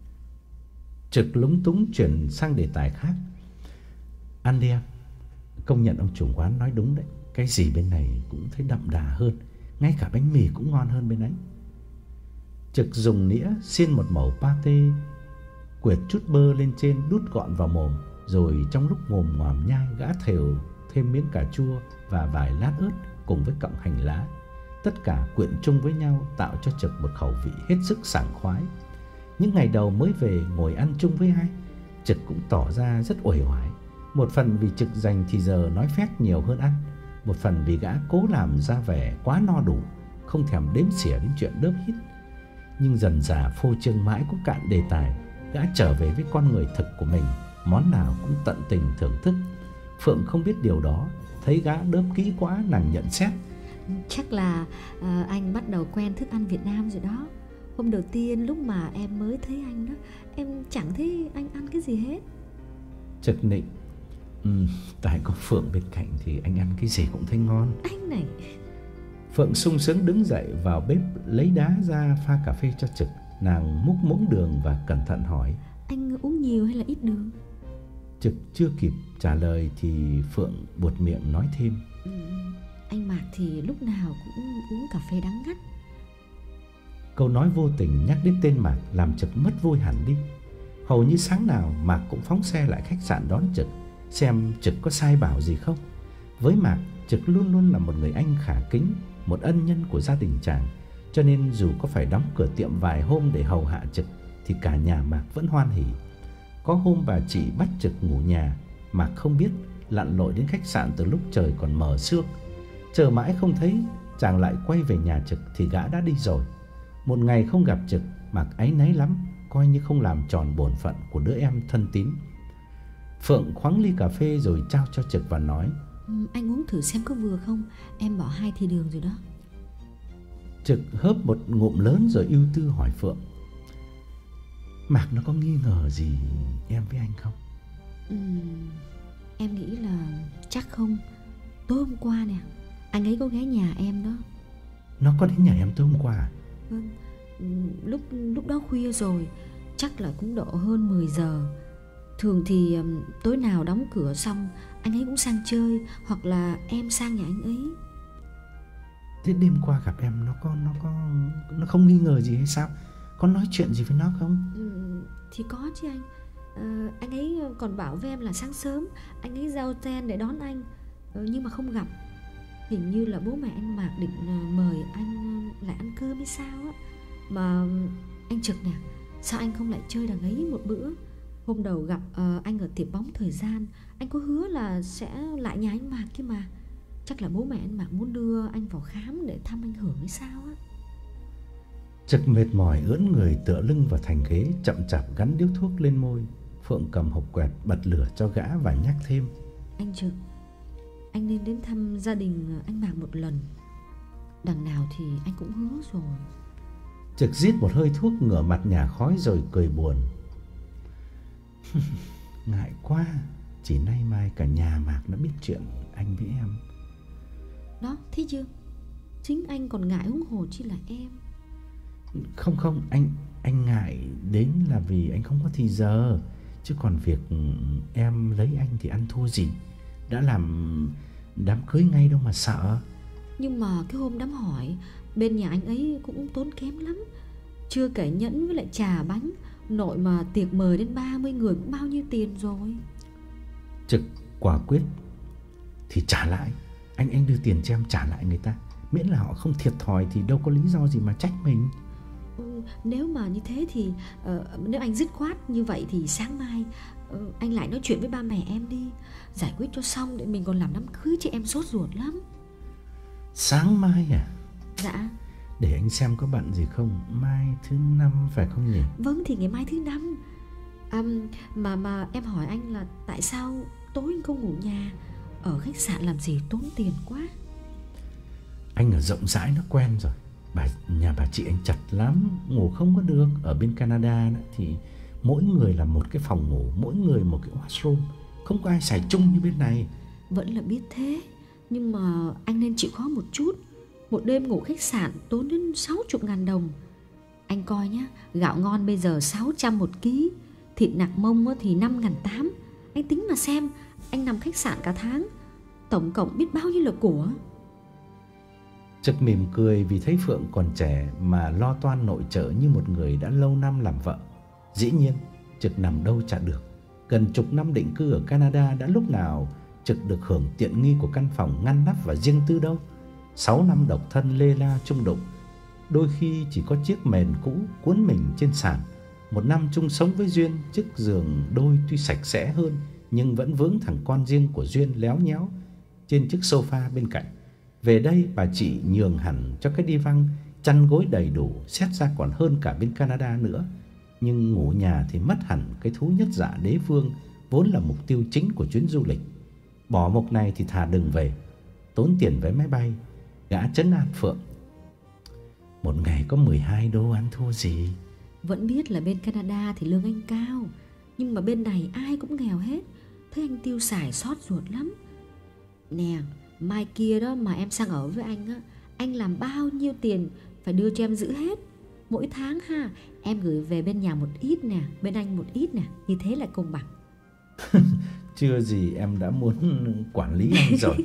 Trực lúng túng chuyển sang đề tài khác: Ăn đi em. Công nhận ông chủ quán nói đúng đấy. Cái gì bên này cũng thấy đậm đà hơn, ngay cả bánh mì cũng ngon hơn bên ấy. Trực dùng nĩa xiên một mẩu pate, quệt chút bơ lên trên đút gọn vào mồm. Rồi trong lúc ngồm ngoàm nhai, gã thều thêm miếng cà chua và vài lát ớt cùng với cọng hành lá. Tất cả quyện chung với nhau tạo cho Trực một khẩu vị hết sức sảng khoái. Những ngày đầu mới về ngồi ăn chung với ai, Trực cũng tỏ ra rất uể oải. Một phần vì Trực dành thì giờ nói phét nhiều hơn ăn, một phần vì gã cố làm ra vẻ quá no đủ, không thèm đếm xỉa đến chuyện đớp hít. Nhưng dần dà phô trương mãi cũng cạn đề tài. Gã trở về với con người thực của mình, món nào cũng tận tình thưởng thức. Phượng không biết điều đó, thấy gã đớp kỹ quá, nàng nhận xét: Chắc là à, anh bắt đầu quen thức ăn Việt Nam rồi đó. Hôm đầu tiên lúc mà em mới thấy anh đó, em chẳng thấy anh ăn cái gì hết. Trực nịnh: ừ, tại có Phượng bên cạnh thì anh ăn cái gì cũng thấy ngon. Anh này. Phượng sung sướng đứng dậy vào bếp lấy đá ra pha cà phê cho Trực. Nàng múc muỗng đường và cẩn thận hỏi: Anh uống nhiều hay là ít đường? Trực chưa kịp trả lời thì Phượng buột miệng nói thêm: ừ, Anh Mạc thì lúc nào cũng uống cà phê đắng ngắt. Câu nói vô tình nhắc đến tên Mạc làm Trực mất vui hẳn đi. Hầu như sáng nào Mạc cũng phóng xe lại khách sạn đón Trực, xem Trực có sai bảo gì không. Với Mạc, Trực luôn luôn là một người anh khả kính, một ân nhân của gia đình chàng, cho nên dù có phải đóng cửa tiệm vài hôm để hầu hạ Trực thì cả nhà Mạc vẫn hoan hỉ. Có hôm bà chị bắt Trực ngủ nhà, Mạc không biết, lặn lội đến khách sạn từ lúc trời còn mờ sương. Chờ mãi không thấy, chàng lại quay về nhà Trực thì gã đã đi rồi. Một ngày không gặp Trực, Mạc áy náy lắm, coi như không làm tròn bổn phận của đứa em thân tín. Phượng khoáng ly cà phê rồi trao cho Trực và nói: ừ, Anh uống thử xem có vừa không, em bỏ hai thì đường rồi đó. Trực hớp một ngụm lớn rồi ưu tư hỏi Phượng: Mạc nó có nghi ngờ gì em với anh không? ừ, Em nghĩ là chắc không. Tối hôm qua nè, anh ấy có ghé nhà em đó. Nó có đến nhà em tối hôm qua à? Vâng, lúc lúc đó khuya rồi, chắc là cũng độ hơn mười giờ. Thường thì um, tối nào đóng cửa xong anh ấy cũng sang chơi, hoặc là em sang nhà anh ấy. Thế đêm qua gặp em nó có nó có nó không nghi ngờ gì hay sao? Có nói chuyện gì với nó không? Ừ, thì có chứ anh. à, Anh ấy còn bảo với em là sáng sớm anh ấy giao ten để đón anh, ờ, nhưng mà không gặp. Hình như là bố mẹ anh Mạc định uh, mời anh uh, lại ăn cơm hay sao á. Mà um, anh Trực nè, sao anh không lại chơi đằng ấy một bữa? Hôm đầu gặp uh, anh ở tiệm bóng Thời Gian, anh có hứa là sẽ lại nhà anh Mạc kia mà. Chắc là bố mẹ anh Mạc muốn đưa anh vào khám để thăm anh Hưởng hay sao á. Trực mệt mỏi ưỡn người tựa lưng vào thành ghế, chậm chạp gắn điếu thuốc lên môi. Phượng cầm hộp quẹt bật lửa cho gã và nhắc thêm: Anh Trực, anh nên đến thăm gia đình anh Mạc một lần. Đằng nào thì anh cũng hứa rồi. Trực rít một hơi thuốc, ngửa mặt nhả khói rồi cười buồn. Ngại quá, chỉ nay mai cả nhà Mạc nó biết chuyện anh với em. Đó, thấy chưa? Chính anh còn ngại huống hồ chi là em. Không không, anh anh ngại đến là vì anh không có thì giờ. Chứ còn việc em lấy anh thì ăn thua gì. Đã làm đám cưới ngay đâu mà sợ. Nhưng mà cái hôm đám hỏi, bên nhà anh ấy cũng tốn kém lắm. Chưa kể nhẫn với lại trà bánh, nội mà tiệc mời đến ba mươi người cũng bao nhiêu tiền rồi. Trực quả quyết: thì trả lại. Anh anh đưa tiền cho em trả lại người ta. Miễn là họ không thiệt thòi thì đâu có lý do gì mà trách mình. ừ, Nếu mà như thế thì uh, nếu anh dứt khoát như vậy thì sáng mai uh, anh lại nói chuyện với ba mẹ em đi, giải quyết cho xong để mình còn làm đám cưới, chứ em sốt ruột lắm. Sáng mai à? Dạ. Để anh xem có bận gì không. Mai thứ năm phải không nhỉ? Vâng, thì ngày mai thứ năm. à, Mà mà em hỏi anh là tại sao tối anh không ngủ nhà, ở khách sạn làm gì tốn tiền quá. Anh ở rộng rãi nó quen rồi. Bà, nhà bà chị anh chật lắm, ngủ không có được. Ở bên Canada đó, thì mỗi người là một cái phòng ngủ, mỗi người một cái washroom, không có ai xài chung như bên này. Vẫn là biết thế, nhưng mà anh nên chịu khó một chút. Một đêm ngủ khách sạn tốn đến sáu mươi ngàn đồng. Anh coi nhá, gạo ngon bây giờ sáu trăm một ký, thịt nạc mông thì năm ngàn tám. Anh tính mà xem, anh nằm khách sạn cả tháng, tổng cộng biết bao nhiêu là của. Trực mỉm cười vì thấy Phượng còn trẻ mà lo toan nội trợ như một người đã lâu năm làm vợ. Dĩ nhiên, Trực nằm đâu chả được. Gần chục năm định cư ở Canada đã lúc nào Trực được hưởng tiện nghi của căn phòng ngăn nắp và riêng tư đâu. Sáu năm độc thân lê la chung đụng, đôi khi chỉ có chiếc mền cũ cuốn mình trên sàn. Một năm chung sống với Duyên, chiếc giường đôi tuy sạch sẽ hơn nhưng vẫn vướng thằng con riêng của Duyên léo nhéo trên chiếc sofa bên cạnh. Về đây bà chị nhường hẳn cho cái đi văng, chăn gối đầy đủ, xét ra còn hơn cả bên Canada nữa. Nhưng ngủ nhà thì mất hẳn cái thú nhất dạ đế vương vốn là mục tiêu chính của chuyến du lịch. Bỏ mục này thì thà đừng về, tốn tiền vé máy bay. Gã trấn an Phượng: một ngày có mười hai đô ăn thua gì. Vẫn biết là bên Canada thì lương anh cao, nhưng mà bên này ai cũng nghèo hết. Thấy anh tiêu xài xót ruột lắm. Nè, mai kia đó mà em sang ở với anh á, anh làm bao nhiêu tiền phải đưa cho em giữ hết. Mỗi tháng ha, em gửi về bên nhà một ít nè, bên anh một ít nè, như thế là công bằng. Chưa gì em đã muốn quản lý anh rồi.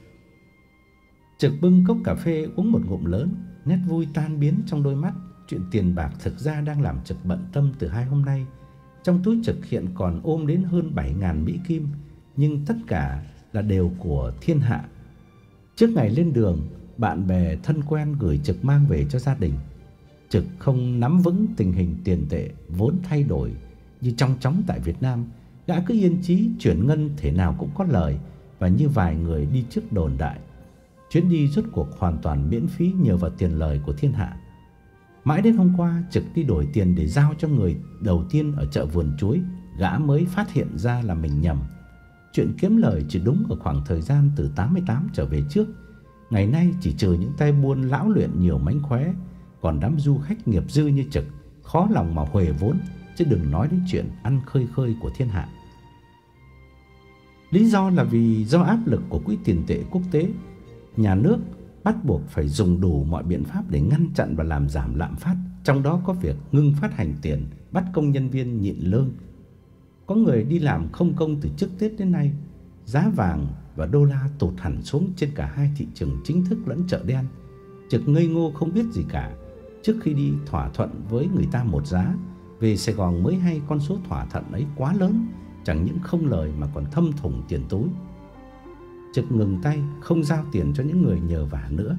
Trực bưng cốc cà phê uống một ngụm lớn, nét vui tan biến trong đôi mắt. Chuyện tiền bạc thực ra đang làm Trực bận tâm từ hai hôm nay. Trong túi Trực hiện còn ôm đến hơn bảy ngàn Mỹ Kim, nhưng tất cả là đều của thiên hạ. Trước ngày lên đường, bạn bè thân quen gửi Trực mang về cho gia đình. Trực không nắm vững tình hình tiền tệ vốn thay đổi như trong chóng tại Việt Nam, gã cứ yên chí chuyển ngân thể nào cũng có lời, và như vài người đi trước đồn đại, chuyến đi rốt cuộc hoàn toàn miễn phí nhờ vào tiền lời của thiên hạ. Mãi đến hôm qua, Trực đi đổi tiền để giao cho người đầu tiên ở chợ vườn chuối, gã mới phát hiện ra là mình nhầm. Chuyện kiếm lời chỉ đúng ở khoảng thời gian từ tám mươi tám trở về trước. Ngày nay chỉ trừ những tay buôn lão luyện nhiều mánh khóe, còn đám du khách nghiệp dư như Trực khó lòng mà huề vốn, chứ đừng nói đến chuyện ăn khơi khơi của thiên hạ. Lý do là vì do áp lực của quỹ tiền tệ quốc tế, nhà nước bắt buộc phải dùng đủ mọi biện pháp để ngăn chặn và làm giảm lạm phát, trong đó có việc ngưng phát hành tiền, bắt công nhân viên nhịn lương. Có người đi làm không công từ trước Tết đến nay. Giá vàng và đô la tụt hẳn xuống trên cả hai thị trường chính thức lẫn chợ đen. Trực ngây ngô không biết gì cả. Trước khi đi thỏa thuận với người ta một giá, về Sài Gòn mới hay con số thỏa thuận ấy quá lớn, chẳng những không lời mà còn thâm thủng tiền túi. Trực ngừng tay, không giao tiền cho những người nhờ vả nữa.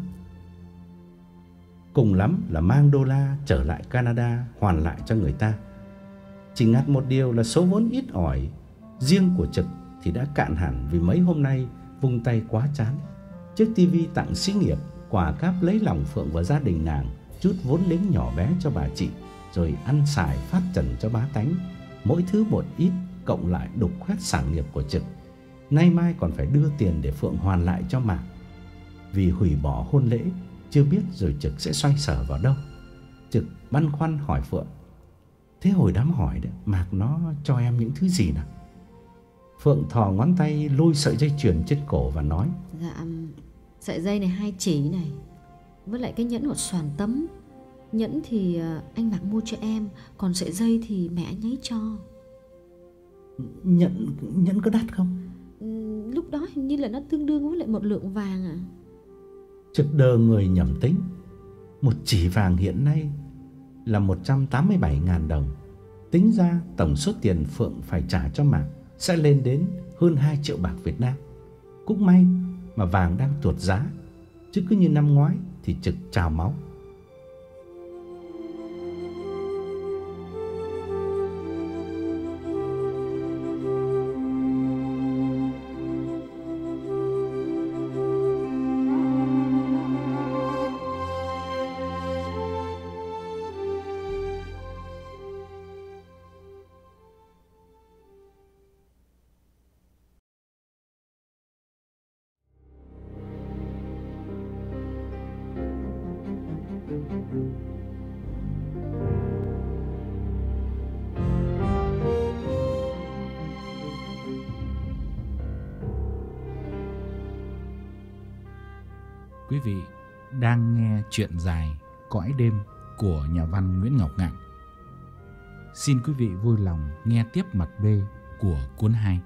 Cùng lắm là mang đô la trở lại Canada hoàn lại cho người ta. Chỉ ngặt một điều là số vốn ít ỏi riêng của Trực thì đã cạn hẳn, vì mấy hôm nay vung tay quá chán. Chiếc tivi tặng xí nghiệp, quà cáp lấy lòng Phượng và gia đình nàng, chút vốn liếng nhỏ bé cho bà chị, rồi ăn xài phát trần cho bá tánh. Mỗi thứ một ít, cộng lại đục khoét sản nghiệp của Trực. Nay mai còn phải đưa tiền để Phượng hoàn lại cho Mạc. Vì hủy bỏ hôn lễ, chưa biết rồi Trực sẽ xoay sở vào đâu. Trực băn khoăn hỏi Phượng: thế hồi đám hỏi đấy, Mạc nó cho em những thứ gì nào? Phượng thò ngón tay lôi sợi dây chuyền trên cổ và nói: Dạ, sợi dây này hai chỉ này, với lại cái nhẫn hột xoàn tấm. Nhẫn thì anh Mạc mua cho em, còn sợi dây thì mẹ anh ấy cho. Nhẫn, nhẫn có đắt không? Ừ, lúc đó hình như là nó tương đương với lại một lượng vàng à. Trực đờ người nhẩm tính. Một chỉ vàng hiện nay là một trăm tám mươi bảy ngàn đồng. Tính ra tổng số tiền Phượng phải trả cho Mạc sẽ lên đến hơn hai triệu bạc Việt Nam. Cũng may mà vàng đang tuột giá, chứ cứ như năm ngoái thì Trực trào máu. Quý vị đang nghe truyện dài Cõi đêm của nhà văn Nguyễn Ngọc Ngạn. Xin quý vị vui lòng nghe tiếp mặt B của cuốn hai.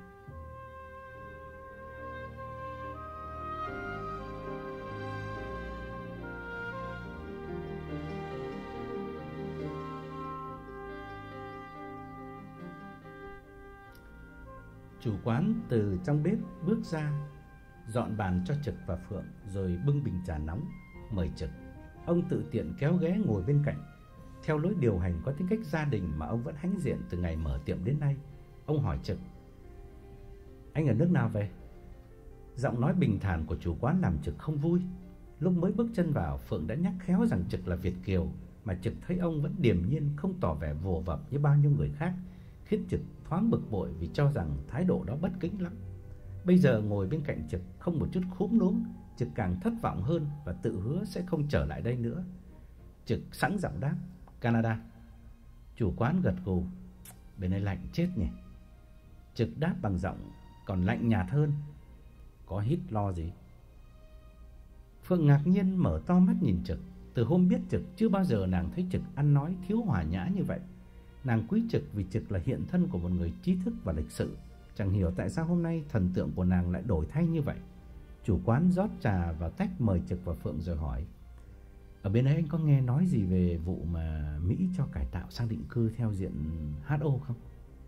Chủ quán từ trong bếp bước ra, dọn bàn cho Trực và Phượng, rồi bưng bình trà nóng mời Trực. Ông tự tiện kéo ghế ngồi bên cạnh. Theo lối điều hành có tính cách gia đình mà ông vẫn hãnh diện từ ngày mở tiệm đến nay, ông hỏi Trực: anh ở nước nào về? Giọng nói bình thản của chủ quán làm Trực không vui. Lúc mới bước chân vào, Phượng đã nhắc khéo rằng Trực là Việt kiều, mà Trực thấy ông vẫn điềm nhiên, không tỏ vẻ vồ vập như bao nhiêu người khác, khiến Trực thoáng bực bội vì cho rằng thái độ đó bất kính lắm. Bây giờ ngồi bên cạnh Trực không một chút khúm núm, Trực càng thất vọng hơn và tự hứa sẽ không trở lại đây nữa. Trực sẵn giọng đáp: Canada. Chủ quán gật gù: bên này lạnh chết nhỉ. Trực đáp bằng giọng còn lạnh nhạt hơn: có hít lo gì? Phượng ngạc nhiên mở to mắt nhìn Trực. Từ hôm biết Trực, chưa bao giờ nàng thấy Trực ăn nói thiếu hòa nhã như vậy. Nàng quý Trực vì Trực là hiện thân của một người trí thức và lịch sự. Chẳng hiểu tại sao hôm nay thần tượng của nàng lại đổi thay như vậy. Chủ quán rót trà vào tách mời Trực và Phượng rồi hỏi: ở bên ấy anh có nghe nói gì về vụ mà Mỹ cho cải tạo sang định cư theo diện hát o không?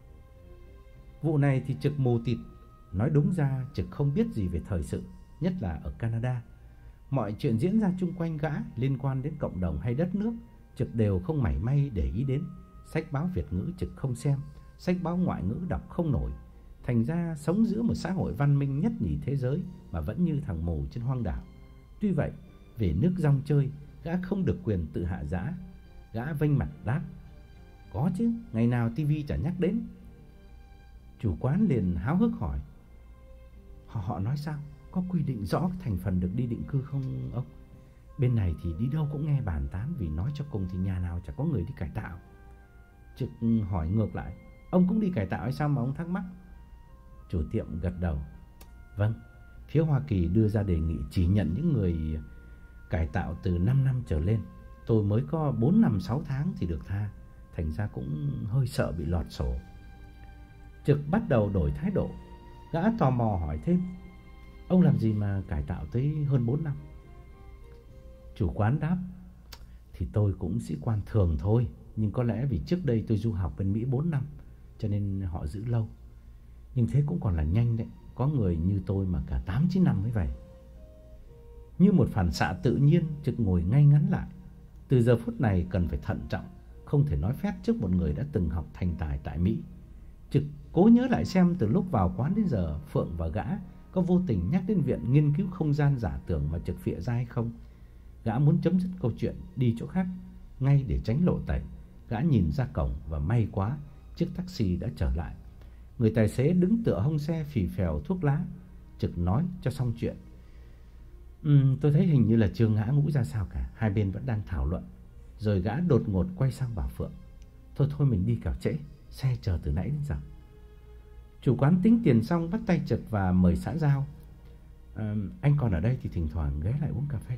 Vụ này thì Trực mù tịt. Nói đúng ra Trực không biết gì về thời sự, nhất là ở Canada. Mọi chuyện diễn ra chung quanh gã liên quan đến cộng đồng hay đất nước, Trực đều không mảy may để ý đến. Sách báo Việt ngữ Trực không xem, sách báo ngoại ngữ đọc không nổi. Thành ra sống giữa một xã hội văn minh nhất nhì thế giới mà vẫn như thằng mù trên hoang đảo. Tuy vậy, về nước rong chơi, gã không được quyền tự hạ giá. Gã vênh mặt đáp: có chứ, ngày nào tivi chả nhắc đến. Chủ quán liền háo hức hỏi: Họ họ nói sao? Có quy định rõ thành phần được đi định cư không ông? Bên này thì đi đâu cũng nghe bàn tán, vì nói cho cùng thì nhà nào chả có người đi cải tạo. Trực hỏi ngược lại: ông cũng đi cải tạo hay sao mà ông thắc mắc? Chủ tiệm gật đầu: vâng, phía Hoa Kỳ đưa ra đề nghị chỉ nhận những người cải tạo từ năm năm trở lên. Tôi mới có bốn năm sáu tháng thì được tha, thành ra cũng hơi sợ bị lọt sổ. Trực bắt đầu đổi thái độ. Gã tò mò hỏi thêm: ông làm gì mà cải tạo tới hơn bốn năm? Chủ quán đáp: thì tôi cũng sĩ quan thường thôi, nhưng có lẽ vì trước đây tôi du học bên Mỹ bốn năm cho nên họ giữ lâu. Nhưng thế cũng còn là nhanh đấy, có người như tôi mà cả tám chín năm mới về. Như một phản xạ tự nhiên, Trực ngồi ngay ngắn lại. Từ giờ phút này cần phải thận trọng, không thể nói phét trước một người đã từng học thành tài tại Mỹ. Trực cố nhớ lại xem từ lúc vào quán đến giờ Phượng và gã có vô tình nhắc đến viện nghiên cứu không gian giả tưởng mà Trực phịa ra hay không. Gã muốn chấm dứt câu chuyện, đi chỗ khác ngay để tránh lộ tẩy. Gã nhìn ra cổng và may quá, chiếc taxi đã trở lại. Người tài xế đứng tựa hông xe phì phèo thuốc lá. Trực nói cho xong chuyện: Ừm, tôi thấy hình như là chưa ngã ngũ ra sao cả. Hai bên vẫn đang thảo luận. Rồi gã đột ngột quay sang bảo Phượng: Thôi thôi mình đi kẻo trễ, xe chờ từ nãy đến giờ. Chủ quán tính tiền xong bắt tay Trực và mời xã giao: à, anh còn ở đây thì thỉnh thoảng ghé lại uống cà phê.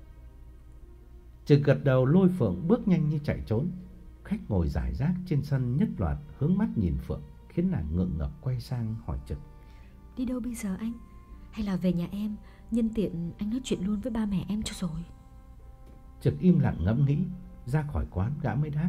Trực gật đầu lôi Phượng bước nhanh như chạy trốn. Khách ngồi rải rác trên sân nhất loạt hướng mắt nhìn Phượng, khiến nàng ngượng ngập quay sang hỏi Trực: đi đâu bây giờ anh? Hay là về nhà em, nhân tiện anh nói chuyện luôn với ba mẹ em cho rồi. Trực im lặng ngẫm nghĩ. Ra khỏi quán gã mới đáp: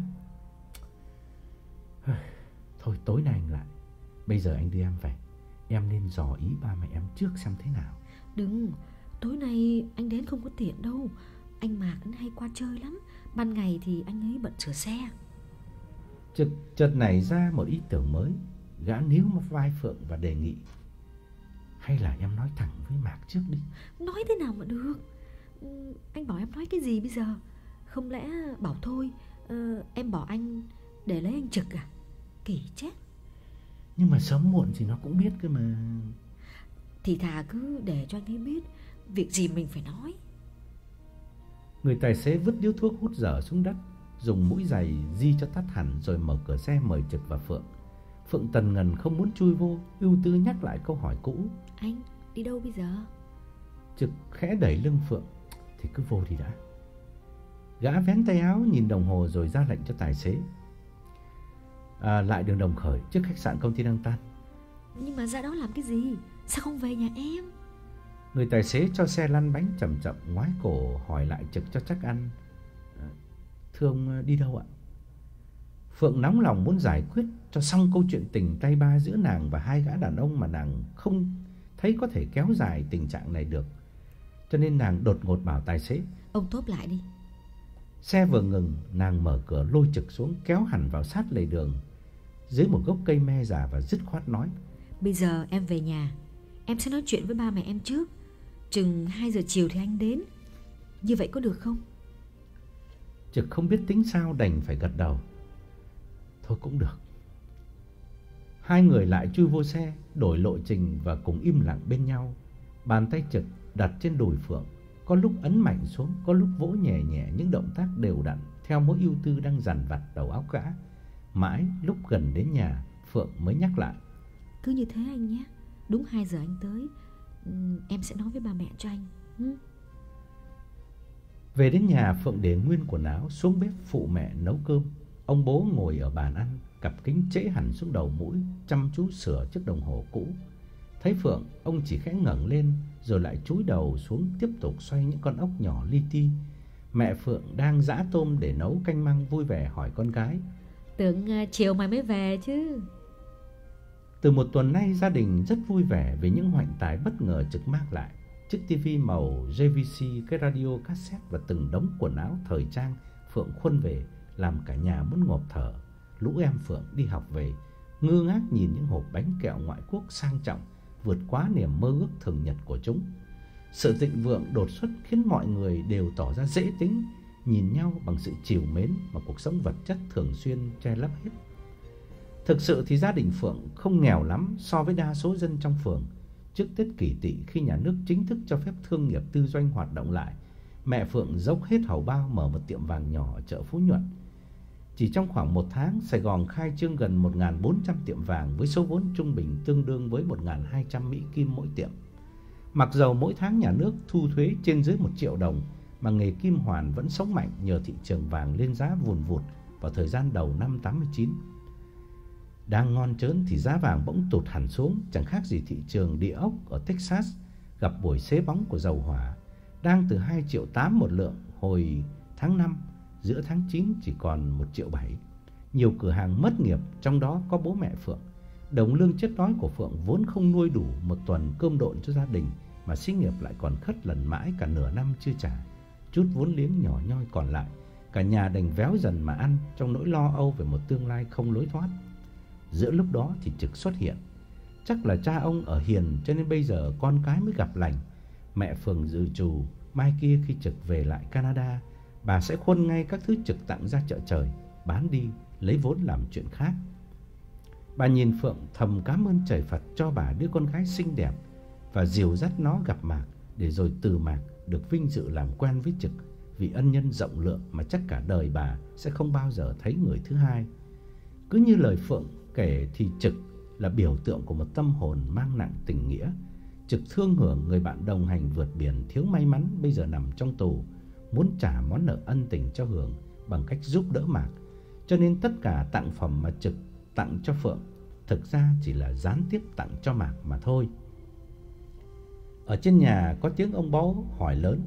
thôi tối nay anh lại, bây giờ anh đưa em về. Em nên dò ý ba mẹ em trước xem thế nào. Đừng, tối nay anh đến không có tiện đâu. Anh Mạc hay qua chơi lắm. Ban ngày thì anh ấy bận sửa xe. Trực chợt nảy ra một ý tưởng mới. Gã níu một vai Phượng và đề nghị: hay là em nói thẳng với Mạc trước đi. Nói thế nào mà được? Anh bảo em nói cái gì bây giờ? Không lẽ bảo thôi uh, em bỏ anh để lấy anh Trực à? Kỳ chết. Nhưng mà sớm muộn thì nó cũng biết cơ mà. Thì thà cứ để cho anh ấy biết. Việc gì mình phải nói. Người tài xế vứt điếu thuốc hút dở xuống đất, dùng mũi giày di cho tắt hẳn, rồi mở cửa xe mời Trực và Phượng. Phượng tần ngần không muốn chui vô, ưu tư nhắc lại câu hỏi cũ: anh đi đâu bây giờ? Trực khẽ đẩy lưng Phượng: thì cứ vô đi đã. Gã vén tay áo nhìn đồng hồ rồi ra lệnh cho tài xế: à, lại đường Đồng Khởi, trước khách sạn công ty đang tan. Nhưng mà ra đó làm cái gì? Sao không về nhà em? Người tài xế cho xe lăn bánh chậm chậm, ngoái cổ hỏi lại Trực cho chắc ăn: à, thưa ông đi đâu ạ? Phượng nóng lòng muốn giải quyết cho xong câu chuyện tình tay ba giữa nàng và hai gã đàn ông mà nàng không thấy có thể kéo dài tình trạng này được. Cho nên nàng đột ngột bảo tài xế: ông thốp lại đi. Xe vừa ngừng, nàng mở cửa lôi Trực xuống, kéo hẳn vào sát lề đường dưới một gốc cây me già và dứt khoát nói: bây giờ em về nhà, em sẽ nói chuyện với ba mẹ em trước. Chừng hai giờ chiều thì anh đến. Như vậy có được không? Trực không biết tính sao đành phải gật đầu: thôi cũng được. Hai người lại chui vô xe, đổi lộ trình và cùng im lặng bên nhau. Bàn tay Trực đặt trên đùi Phượng, có lúc ấn mạnh xuống, có lúc vỗ nhẹ nhẹ những động tác đều đặn theo mối ưu tư đang dằn vặt đầu óc gã. Mãi lúc gần đến nhà, Phượng mới nhắc lại: cứ như thế anh nhé. Đúng hai giờ anh tới, em sẽ nói với ba mẹ cho anh. ừ? Về đến nhà, Phượng để nguyên quần áo xuống bếp phụ mẹ nấu cơm. Ông bố ngồi ở bàn ăn, cặp kính trễ hẳn xuống đầu mũi, chăm chú sửa chiếc đồng hồ cũ. Thấy Phượng, ông chỉ khẽ ngẩng lên rồi lại chúi đầu xuống tiếp tục xoay những con ốc nhỏ li ti. Mẹ Phượng đang giã tôm để nấu canh măng vui vẻ hỏi con gái: tưởng uh, chiều mày mới về chứ. Từ một tuần nay gia đình rất vui vẻ vì những hoạnh tài bất ngờ Trực mang lại. Chiếc tivi màu giê vê xê, cái radio cassette và từng đống quần áo thời trang Phượng khuân về làm cả nhà muốn ngộp thở. Lũ em Phượng đi học về ngơ ngác nhìn những hộp bánh kẹo ngoại quốc sang trọng vượt quá niềm mơ ước thường nhật của chúng. Sự thịnh vượng đột xuất khiến mọi người đều tỏ ra dễ tính, nhìn nhau bằng sự trìu mến mà cuộc sống vật chất thường xuyên che lấp hết. Thực sự thì gia đình Phượng không nghèo lắm so với đa số dân trong phường. Trước Tết Kỷ Tỵ, khi nhà nước chính thức cho phép thương nghiệp tư doanh hoạt động lại, mẹ Phượng dốc hết hầu bao mở một tiệm vàng nhỏ ở chợ Phú Nhuận. Chỉ trong khoảng một tháng, Sài Gòn khai trương gần một nghìn bốn trăm tiệm vàng với số vốn trung bình tương đương với một nghìn hai trăm Mỹ Kim mỗi tiệm. Mặc dầu mỗi tháng nhà nước thu thuế trên dưới một triệu đồng, mà nghề kim hoàn vẫn sống mạnh nhờ thị trường vàng lên giá vùn vụt vào thời gian đầu năm tám mươi chín. Đang ngon chớn thì giá vàng bỗng tụt hẳn xuống, chẳng khác gì thị trường địa ốc ở Texas gặp buổi xế bóng của dầu hỏa. Đang từ hai triệu tám một lượng hồi tháng năm, giữa tháng chín chỉ còn một triệu bảy. Nhiều cửa hàng mất nghiệp, trong đó có bố mẹ Phượng. Đồng lương chết đói của Phượng vốn không nuôi đủ một tuần cơm độn cho gia đình, mà xí nghiệp lại còn khất lần mãi cả nửa năm chưa trả. Chút vốn liếng nhỏ nhoi còn lại, cả nhà đành véo dần mà ăn trong nỗi lo âu về một tương lai không lối thoát. Giữa lúc đó thì Trực xuất hiện. Chắc là cha ông ở hiền cho nên bây giờ con cái mới gặp lành. Mẹ Phượng dự trù mai kia khi Trực về lại Canada, bà sẽ khuân ngay các thứ Trực tặng ra chợ trời, bán đi lấy vốn làm chuyện khác. Bà nhìn Phượng thầm cảm ơn trời Phật cho bà đứa con gái xinh đẹp và dìu dắt nó gặp Mạc, để rồi từ Mạc được vinh dự làm quen với Trực, vì ân nhân rộng lượng mà chắc cả đời bà sẽ không bao giờ thấy người thứ hai. Cứ như lời Phượng kể thì Trực là biểu tượng của một tâm hồn mang nặng tình nghĩa. Trực thương hưởng người bạn đồng hành vượt biển thiếu may mắn bây giờ nằm trong tù, muốn trả món nợ ân tình cho Hưởng bằng cách giúp đỡ Mạc. Cho nên tất cả tặng phẩm mà Trực tặng cho Phượng thực ra chỉ là gián tiếp tặng cho Mạc mà thôi. Ở trên nhà có tiếng ông bố hỏi lớn: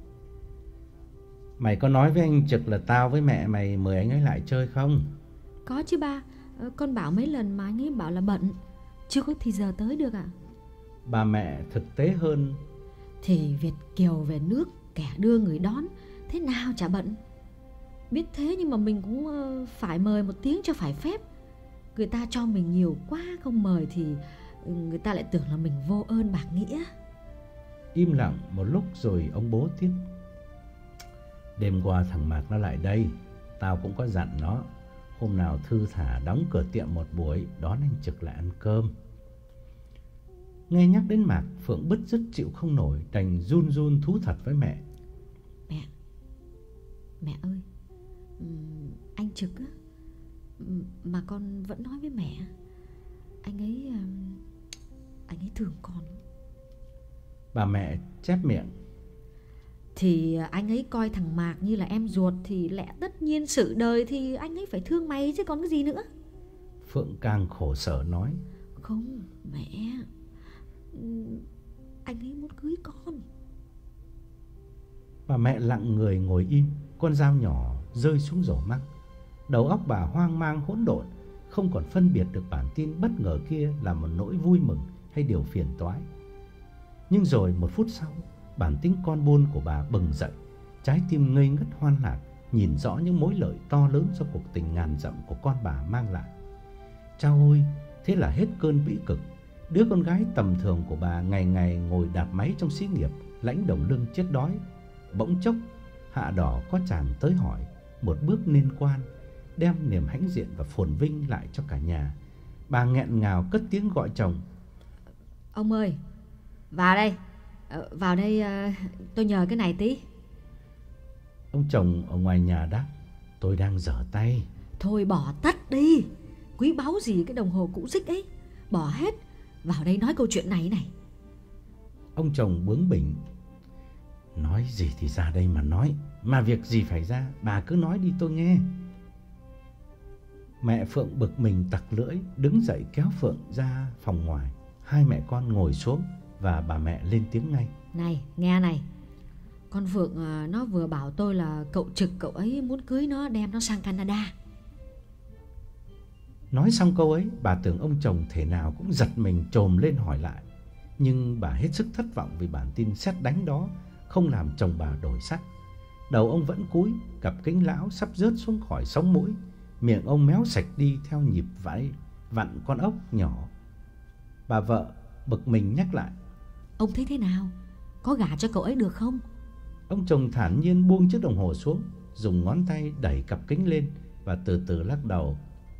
"Mày có nói với anh Trực là tao với mẹ mày mời anh ấy lại chơi không?" Có chứ ba, con bảo mấy lần mà anh ấy bảo là bận, chưa có thì giờ tới được ạ. Bà mẹ thực tế hơn: Thì Việt kiều về nước, kẻ đưa người đón, thế nào chả bận. Biết thế nhưng mà mình cũng phải mời một tiếng cho phải phép. Người ta cho mình nhiều quá không mời thì người ta lại tưởng là mình vô ơn bạc nghĩa. Im lặng một lúc rồi ông bố tiếp: "Đêm qua thằng Mạc nó lại đây, tao cũng có dặn nó hôm nào thư thả đóng cửa tiệm một buổi, đón anh Trực lại ăn cơm." Nghe nhắc đến Mạc, Phượng bứt rứt chịu không nổi, đành run run thú thật với mẹ: Mẹ, mẹ ơi, anh Trực á, mà con vẫn nói với mẹ, anh ấy, anh ấy thương con. Bà mẹ chép miệng: Thì anh ấy coi thằng Mạc như là em ruột, thì lẽ tất nhiên sự đời thì anh ấy phải thương mày chứ còn cái gì nữa. Phượng càng khổ sở nói: Không mẹ, anh ấy muốn cưới con. Bà mẹ lặng người ngồi im, con dao nhỏ rơi xuống rổ măng. Đầu óc bà hoang mang hỗn độn, không còn phân biệt được bản tin bất ngờ kia là một nỗi vui mừng hay điều phiền toái. Nhưng rồi một phút sau, bản tính con buôn của bà bừng dậy, trái tim ngây ngất hoan lạc, nhìn rõ những mối lợi to lớn do cuộc tình ngàn dặm của con bà mang lại. Chao ôi, thế là hết cơn bĩ cực. Đứa con gái tầm thường của bà ngày ngày ngồi đạp máy trong xí nghiệp, lãnh đồng lương chết đói. Bỗng chốc, Hạ Đỏ có chàng tới hỏi, một bước nên quan, đem niềm hãnh diện và phồn vinh lại cho cả nhà. Bà nghẹn ngào cất tiếng gọi chồng: Ông ơi, vào đây, vào đây, tôi nhờ cái này tí. Ông chồng ở ngoài nhà đáp: Tôi đang dở tay. Thôi bỏ tắt đi, quý báu gì cái đồng hồ cũ rích ấy, bỏ hết, vào đây nói câu chuyện này này. Ông chồng bướng bỉnh: Nói gì thì ra đây mà nói, mà việc gì phải ra, bà cứ nói đi tôi nghe. Mẹ Phượng bực mình tặc lưỡi, đứng dậy kéo Phượng ra phòng ngoài. Hai mẹ con ngồi xuống và bà mẹ lên tiếng ngay: Này, nghe này, con Phượng nó vừa bảo tôi là cậu Trực cậu ấy muốn cưới nó, đem nó sang Canada. Nói xong câu ấy, bà tưởng ông chồng thể nào cũng giật mình chồm lên hỏi lại. Nhưng bà hết sức thất vọng vì bản tin sét đánh đó không làm chồng bà đổi sắc. Đầu ông vẫn cúi, cặp kính lão sắp rớt xuống khỏi sống mũi, miệng ông méo sạch đi theo nhịp vẫy vặn con ốc nhỏ. Bà vợ bực mình nhắc lại: Ông thấy thế nào? Có gả cho cậu ấy được không? Ông chồng thản nhiên buông chiếc đồng hồ xuống, dùng ngón tay đẩy cặp kính lên và từ từ lắc đầu.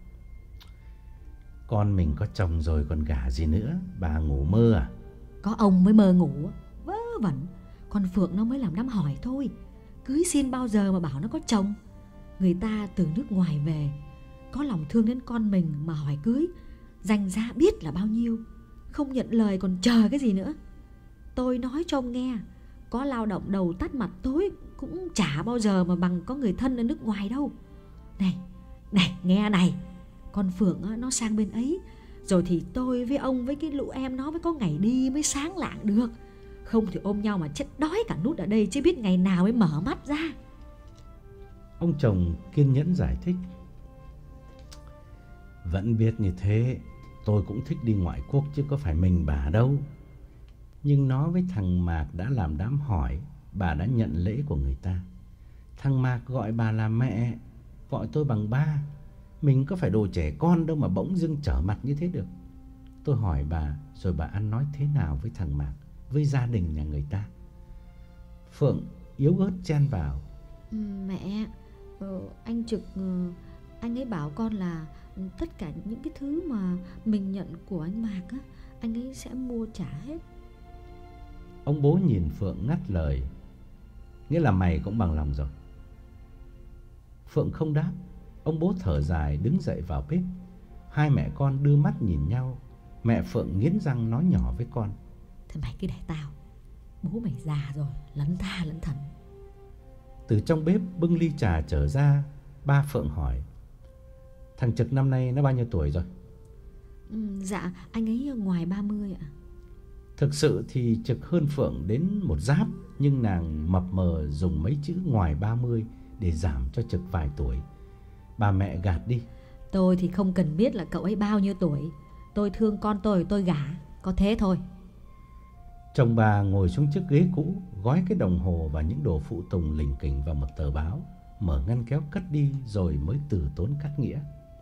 Con mình có chồng rồi còn gả gì nữa, bà ngủ mơ à? Có ông mới mơ ngủ, vớ vẩn. Con Phượng nó mới làm đám hỏi thôi. Cưới xin bao giờ mà bảo nó có chồng. Người ta từ nước ngoài về, có lòng thương đến con mình mà hỏi cưới, danh giá biết là bao nhiêu. Không nhận lời còn chờ cái gì nữa. Tôi nói cho ông nghe, có lao động đầu tắt mặt tối cũng chả bao giờ mà bằng có người thân ở nước ngoài đâu. Này, này, nghe này, con Phượng nó sang bên ấy, rồi thì tôi với ông với cái lũ em nó mới có ngày đi mới sáng lạng được. Không thì ôm nhau mà chết đói cả nút ở đây, chứ biết ngày nào mới mở mắt ra. Ông chồng kiên nhẫn giải thích. Vẫn biết như thế, tôi cũng thích đi ngoại quốc chứ có phải mình bà đâu. Nhưng nó với thằng Mạc đã làm đám hỏi, bà đã nhận lễ của người ta. Thằng Mạc gọi bà là mẹ, gọi tôi bằng ba. Mình có phải đồ trẻ con đâu mà bỗng dưng trở mặt như thế được. Tôi hỏi bà, rồi bà ăn nói thế nào với thằng Mạc, với gia đình nhà người ta? Phượng yếu ớt chen vào. Ừ, mẹ, ờ, anh Trực, ờ, anh ấy bảo con là tất cả những cái thứ mà mình nhận của anh Mạc á, anh ấy sẽ mua trả hết. Ông bố nhìn Phượng ngắt lời. Nghĩa là mày cũng bằng lòng rồi? Phượng không đáp. Ông bố thở dài đứng dậy vào bếp. Hai mẹ con đưa mắt nhìn nhau. Mẹ Phượng nghiến răng nói nhỏ với con. Thế mày cứ để tao, bố mày già rồi, lấn tha lấn thần. Từ trong bếp bưng ly trà trở ra, ba Phượng hỏi. Thằng Trực năm nay nó bao nhiêu tuổi rồi? Ừ, dạ anh ấy ngoài ba mươi ạ. Thực sự thì Trực hơn Phượng đến một giáp, nhưng nàng mập mờ dùng mấy chữ ngoài ba mươi để giảm cho Trực vài tuổi. Bà mẹ gạt đi. Tôi thì không cần biết là cậu ấy bao nhiêu tuổi. Tôi thương con tôi, tôi gả, có thế thôi. Chồng bà ngồi xuống chiếc ghế cũ, gói cái đồng hồ và những đồ phụ tùng lỉnh kỉnh vào một tờ báo, mở ngăn kéo cất đi rồi mới từ tốn cắt nghĩa.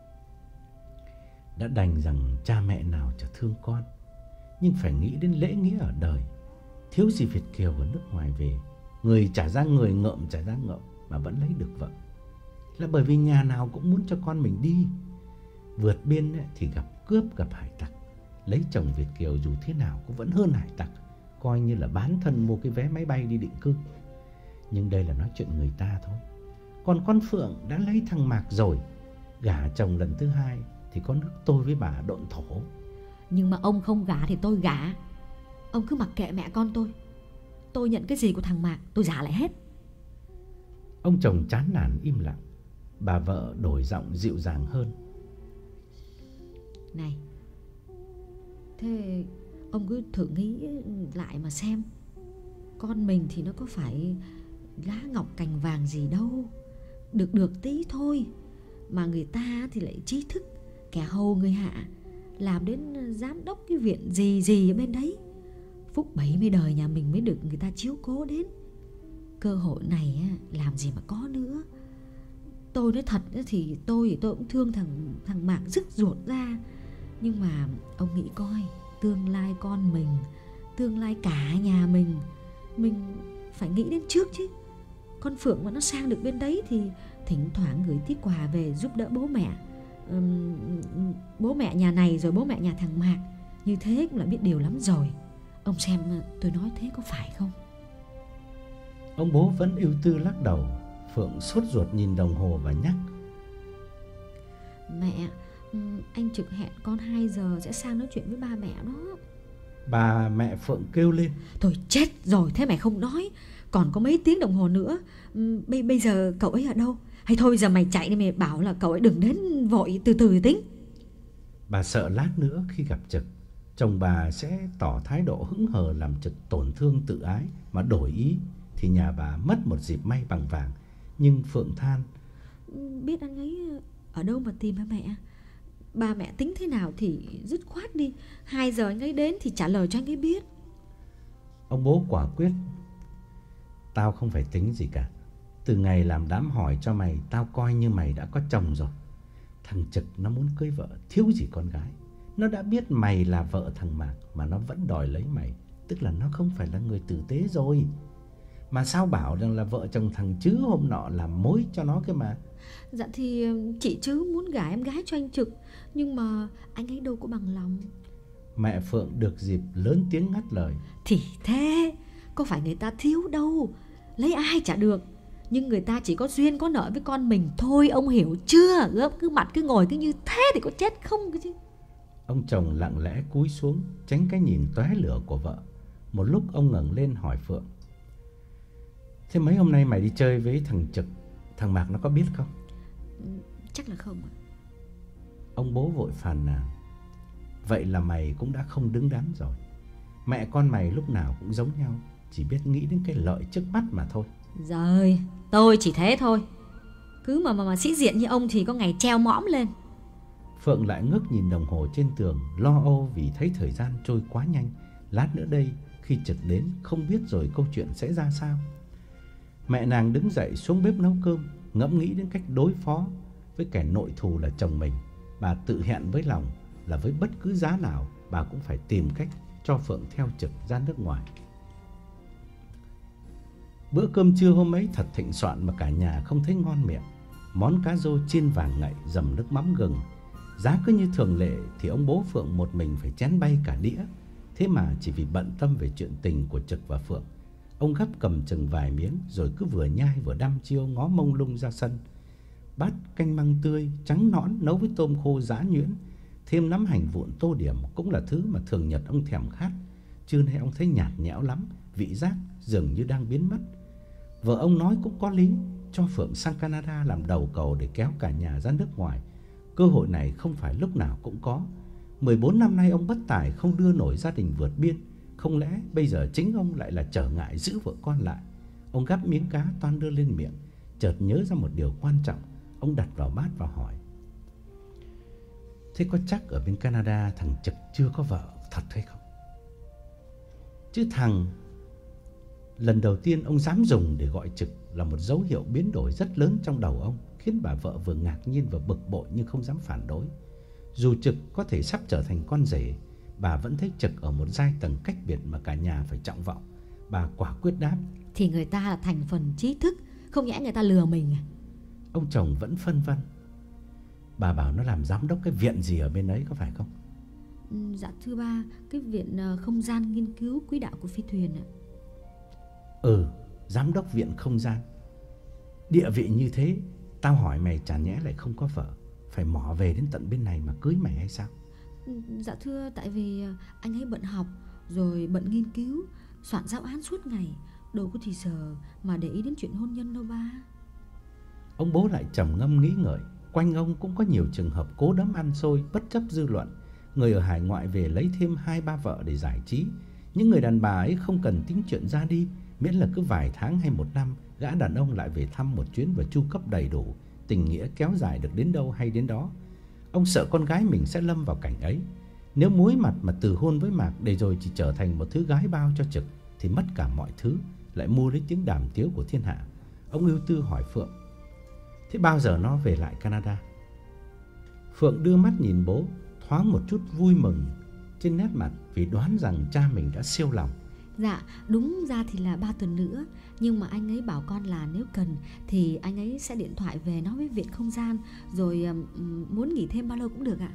Đã đành rằng cha mẹ nào chả thương con, nhưng phải nghĩ đến lễ nghĩa ở đời. Thiếu gì Việt kiều ở nước ngoài về, người trả ra người, ngợm trả ra ngợm mà vẫn lấy được vợ, là bởi vì nhà nào cũng muốn cho con mình đi. Vượt biên thì gặp cướp gặp hải tặc, lấy chồng Việt kiều dù thế nào cũng vẫn hơn hải tặc, coi như là bán thân mua cái vé máy bay đi định cư. Nhưng đây là nói chuyện người ta thôi. Còn con Phượng đã lấy thằng Mạc rồi, gả chồng lần thứ hai thì có nước tôi với bà độn thổ. Nhưng mà ông không gả thì tôi gả. Ông cứ mặc kệ mẹ con tôi. Tôi nhận cái gì của thằng Mạc tôi trả lại hết. Ông chồng chán nản im lặng. Bà vợ đổi giọng dịu dàng hơn. Này, thế ông cứ thử nghĩ lại mà xem. Con mình thì nó có phải lá ngọc cành vàng gì đâu, được được tí thôi. Mà người ta thì lại trí thức, kẻ hầu người hạ, làm đến giám đốc cái viện gì gì ở bên đấy. Phúc bảy mươi đời nhà mình mới được người ta chiếu cố đến. Cơ hội này làm gì mà có nữa. Tôi nói thật thì tôi thì tôi cũng thương thằng thằng Mạc rứt ruột ra. Nhưng mà ông nghĩ coi, tương lai con mình, tương lai cả nhà mình, mình phải nghĩ đến trước chứ. Con Phượng mà nó sang được bên đấy thì thỉnh thoảng gửi tí quà về giúp đỡ bố mẹ, um, bố mẹ nhà này rồi bố mẹ nhà thằng Mạc. Như thế cũng là biết điều lắm rồi. Ông xem tôi nói thế có phải không? Ông bố vẫn ưu tư lắc đầu. Phượng sốt ruột nhìn đồng hồ và nhắc. Mẹ, anh Trực hẹn con hai giờ sẽ sang nói chuyện với ba mẹ đó. Bà mẹ Phượng kêu lên. Thôi chết rồi, thế mày không nói. Còn có mấy tiếng đồng hồ nữa. Bây, bây giờ cậu ấy ở đâu? Hay thôi giờ mày chạy đi, mày bảo là cậu ấy đừng đến vội, từ từ tính. Bà sợ lát nữa khi gặp Trực, chồng bà sẽ tỏ thái độ hững hờ làm Trực tổn thương tự ái mà đổi ý, thì nhà bà mất một dịp may bằng vàng. Nhưng Phượng than. Biết anh ấy ở đâu mà tìm hả mẹ? ba mẹ tính thế nào thì dứt khoát đi. Hai giờ anh ấy đến thì trả lời cho anh ấy biết. Ông bố quả quyết. Tao không phải tính gì cả. Từ ngày làm đám hỏi cho mày, tao coi như mày đã có chồng rồi. Thằng Trực nó muốn cưới vợ, thiếu gì con gái. Nó đã biết mày là vợ thằng Mạc mà nó vẫn đòi lấy mày, tức là nó không phải là người tử tế rồi. Mà sao bảo rằng là vợ chồng thằng Chứ hôm nọ làm mối cho nó cơ mà. Dạ thì chị Chứ muốn gả em gái cho anh Trực, nhưng mà anh ấy đâu có bằng lòng. Mẹ Phượng được dịp lớn tiếng ngắt lời. Thì thế, có phải người ta thiếu đâu, lấy ai chả được. Nhưng người ta chỉ có duyên có nợ với con mình thôi, ông hiểu chưa? Gớm cứ mặt cứ ngồi cứ như thế thì có chết không cơ chứ. Ông chồng lặng lẽ cúi xuống tránh cái nhìn tóe lửa của vợ. Một lúc ông ngẩng lên hỏi Phượng. Thế mấy hôm nay mày đi chơi với thằng Trực, thằng Mạc nó có biết không? Chắc là không ạ. Ông bố vội phàn nàn. Vậy là mày cũng đã không đứng đắn rồi. Mẹ con mày lúc nào cũng giống nhau, chỉ biết nghĩ đến cái lợi trước mắt mà thôi. Rồi, tôi chỉ thế thôi. Cứ mà mà, mà sĩ diện như ông thì có ngày treo mõm lên. Phượng lại ngước nhìn đồng hồ trên tường, lo âu vì thấy thời gian trôi quá nhanh. Lát nữa đây, khi Trực đến, không biết rồi câu chuyện sẽ ra sao. Mẹ nàng đứng dậy xuống bếp nấu cơm, ngẫm nghĩ đến cách đối phó với kẻ nội thù là chồng mình. Bà tự hẹn với lòng là với bất cứ giá nào bà cũng phải tìm cách cho Phượng theo Trực ra nước ngoài. Bữa cơm trưa hôm ấy thật thịnh soạn mà cả nhà không thấy ngon miệng. Món cá rô chiên vàng ngậy dầm nước mắm gừng. Giá cứ như thường lệ thì ông bố Phượng một mình phải chén bay cả đĩa. Thế mà chỉ vì bận tâm về chuyện tình của Trực và Phượng, ông gắp cầm chừng vài miếng rồi cứ vừa nhai vừa đăm chiêu ngó mông lung ra sân. Bát canh măng tươi trắng nõn nấu với tôm khô giã nhuyễn, thêm nắm hành vụn tô điểm cũng là thứ mà thường nhật ông thèm khát. Trưa nay ông thấy nhạt nhẽo lắm, vị giác dường như đang biến mất. Vợ ông nói cũng có lý, cho Phượng sang Canada làm đầu cầu để kéo cả nhà ra nước ngoài. Cơ hội này không phải lúc nào cũng có. mười bốn năm nay ông bất tài không đưa nổi gia đình vượt biên, không lẽ bây giờ chính ông lại là trở ngại giữ vợ con lại? Ông gắp miếng cá toan đưa lên miệng, chợt nhớ ra một điều quan trọng. Ông đặt vào bát và hỏi. Thế có chắc ở bên Canada thằng Trực chưa có vợ thật hay không? Chứ thằng lần đầu tiên ông dám dùng để gọi Trực là một dấu hiệu biến đổi rất lớn trong đầu ông, khiến bà vợ vừa ngạc nhiên vừa bực bội nhưng không dám phản đối. Dù Trực có thể sắp trở thành con rể, bà vẫn thấy Trực ở một giai tầng cách biệt mà cả nhà phải trọng vọng. Bà quả quyết đáp. Thì người ta là thành phần trí thức, không nhẽ người ta lừa mình à? Ông chồng vẫn phân vân. Bà bảo nó làm giám đốc cái viện gì ở bên ấy có phải không? Dạ thưa ba, cái viện không gian nghiên cứu quỹ đạo của phi thuyền ạ. Ừ, giám đốc viện không gian. Địa vị như thế, tao hỏi mày chả nhẽ lại không có vợ, phải mò về đến tận bên này mà cưới mày hay sao? Dạ thưa, tại vì anh ấy bận học, rồi bận nghiên cứu, soạn giáo án suốt ngày, đâu có thì giờ mà để ý đến chuyện hôn nhân đâu ba. Ông bố lại trầm ngâm nghĩ ngợi. Quanh ông cũng có nhiều trường hợp cố đấm ăn xôi bất chấp dư luận. Người ở hải ngoại về lấy thêm hai ba vợ để giải trí. Những người đàn bà ấy không cần tính chuyện ra đi, miễn là cứ vài tháng hay một năm, gã đàn ông lại về thăm một chuyến và chu cấp đầy đủ. Tình nghĩa kéo dài được đến đâu hay đến đó. Ông sợ con gái mình sẽ lâm vào cảnh ấy. Nếu muối mặt mà từ hôn với Mạc để rồi chỉ trở thành một thứ gái bao cho Trực thì mất cả mọi thứ, lại mua lấy tiếng đàm tiếu của thiên hạ. Ông ưu tư hỏi Phượng. Thế bao giờ nó về lại Canada? Phượng đưa mắt nhìn bố, thoáng một chút vui mừng trên nét mặt vì đoán rằng cha mình đã siêu lòng. Dạ, đúng ra thì là ba tuần nữa, nhưng mà anh ấy bảo con là nếu cần thì anh ấy sẽ điện thoại về nói với viện không gian, rồi um, muốn nghỉ thêm bao lâu cũng được ạ.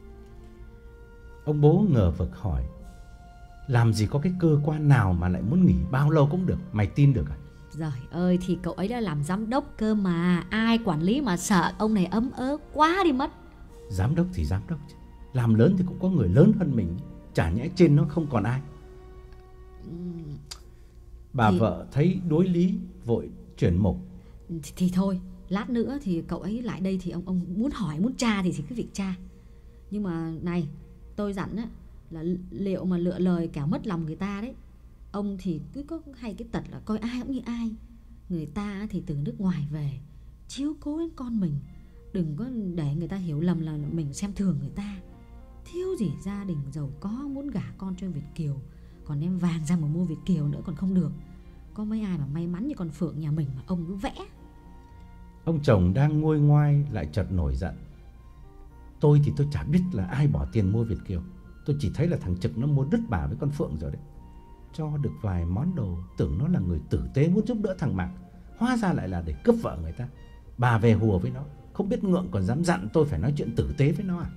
Ông bố ngờ vực hỏi. Làm gì có cái cơ quan nào mà lại muốn nghỉ bao lâu cũng được, mày tin được à? Giời ơi, thì cậu ấy đã làm giám đốc cơ mà, ai quản lý mà sợ ông này ấm ớ quá đi mất. Giám đốc thì giám đốc, làm lớn thì cũng có người lớn hơn mình, chả nhẽ trên nó không còn ai. uhm, Bà thì... vợ thấy đối lý vội chuyển mục. thì, thì thôi, lát nữa thì cậu ấy lại đây thì ông ông muốn hỏi muốn tra thì chỉ cứ việc tra. Nhưng mà này, tôi dặn á là liệu mà lựa lời kẻo mất lòng người ta đấy. Ông thì cứ có hay cái tật là coi ai cũng như ai. Người ta thì từ nước ngoài về chiếu cố đến con mình, Đừng có để người ta hiểu lầm là mình xem thường người ta. Thiếu gì gia đình giàu có muốn gả con cho Việt kiều, còn đem vàng ra mà mua Việt kiều nữa còn không được. Có mấy ai mà may mắn như con Phượng nhà mình mà ông cứ vẽ. Ông chồng đang nguôi ngoai lại chợt nổi giận. Tôi thì tôi chả biết là ai bỏ tiền mua Việt kiều. Tôi chỉ thấy là thằng Trực nó muốn đứt bà với con Phượng rồi đấy. Cho được vài món đồ, tưởng nó là người tử tế muốn giúp đỡ thằng Mạc, hóa ra lại là để cướp vợ người ta. Bà về hùa với nó, không biết ngượng còn dám dặn tôi phải nói chuyện tử tế với nó à?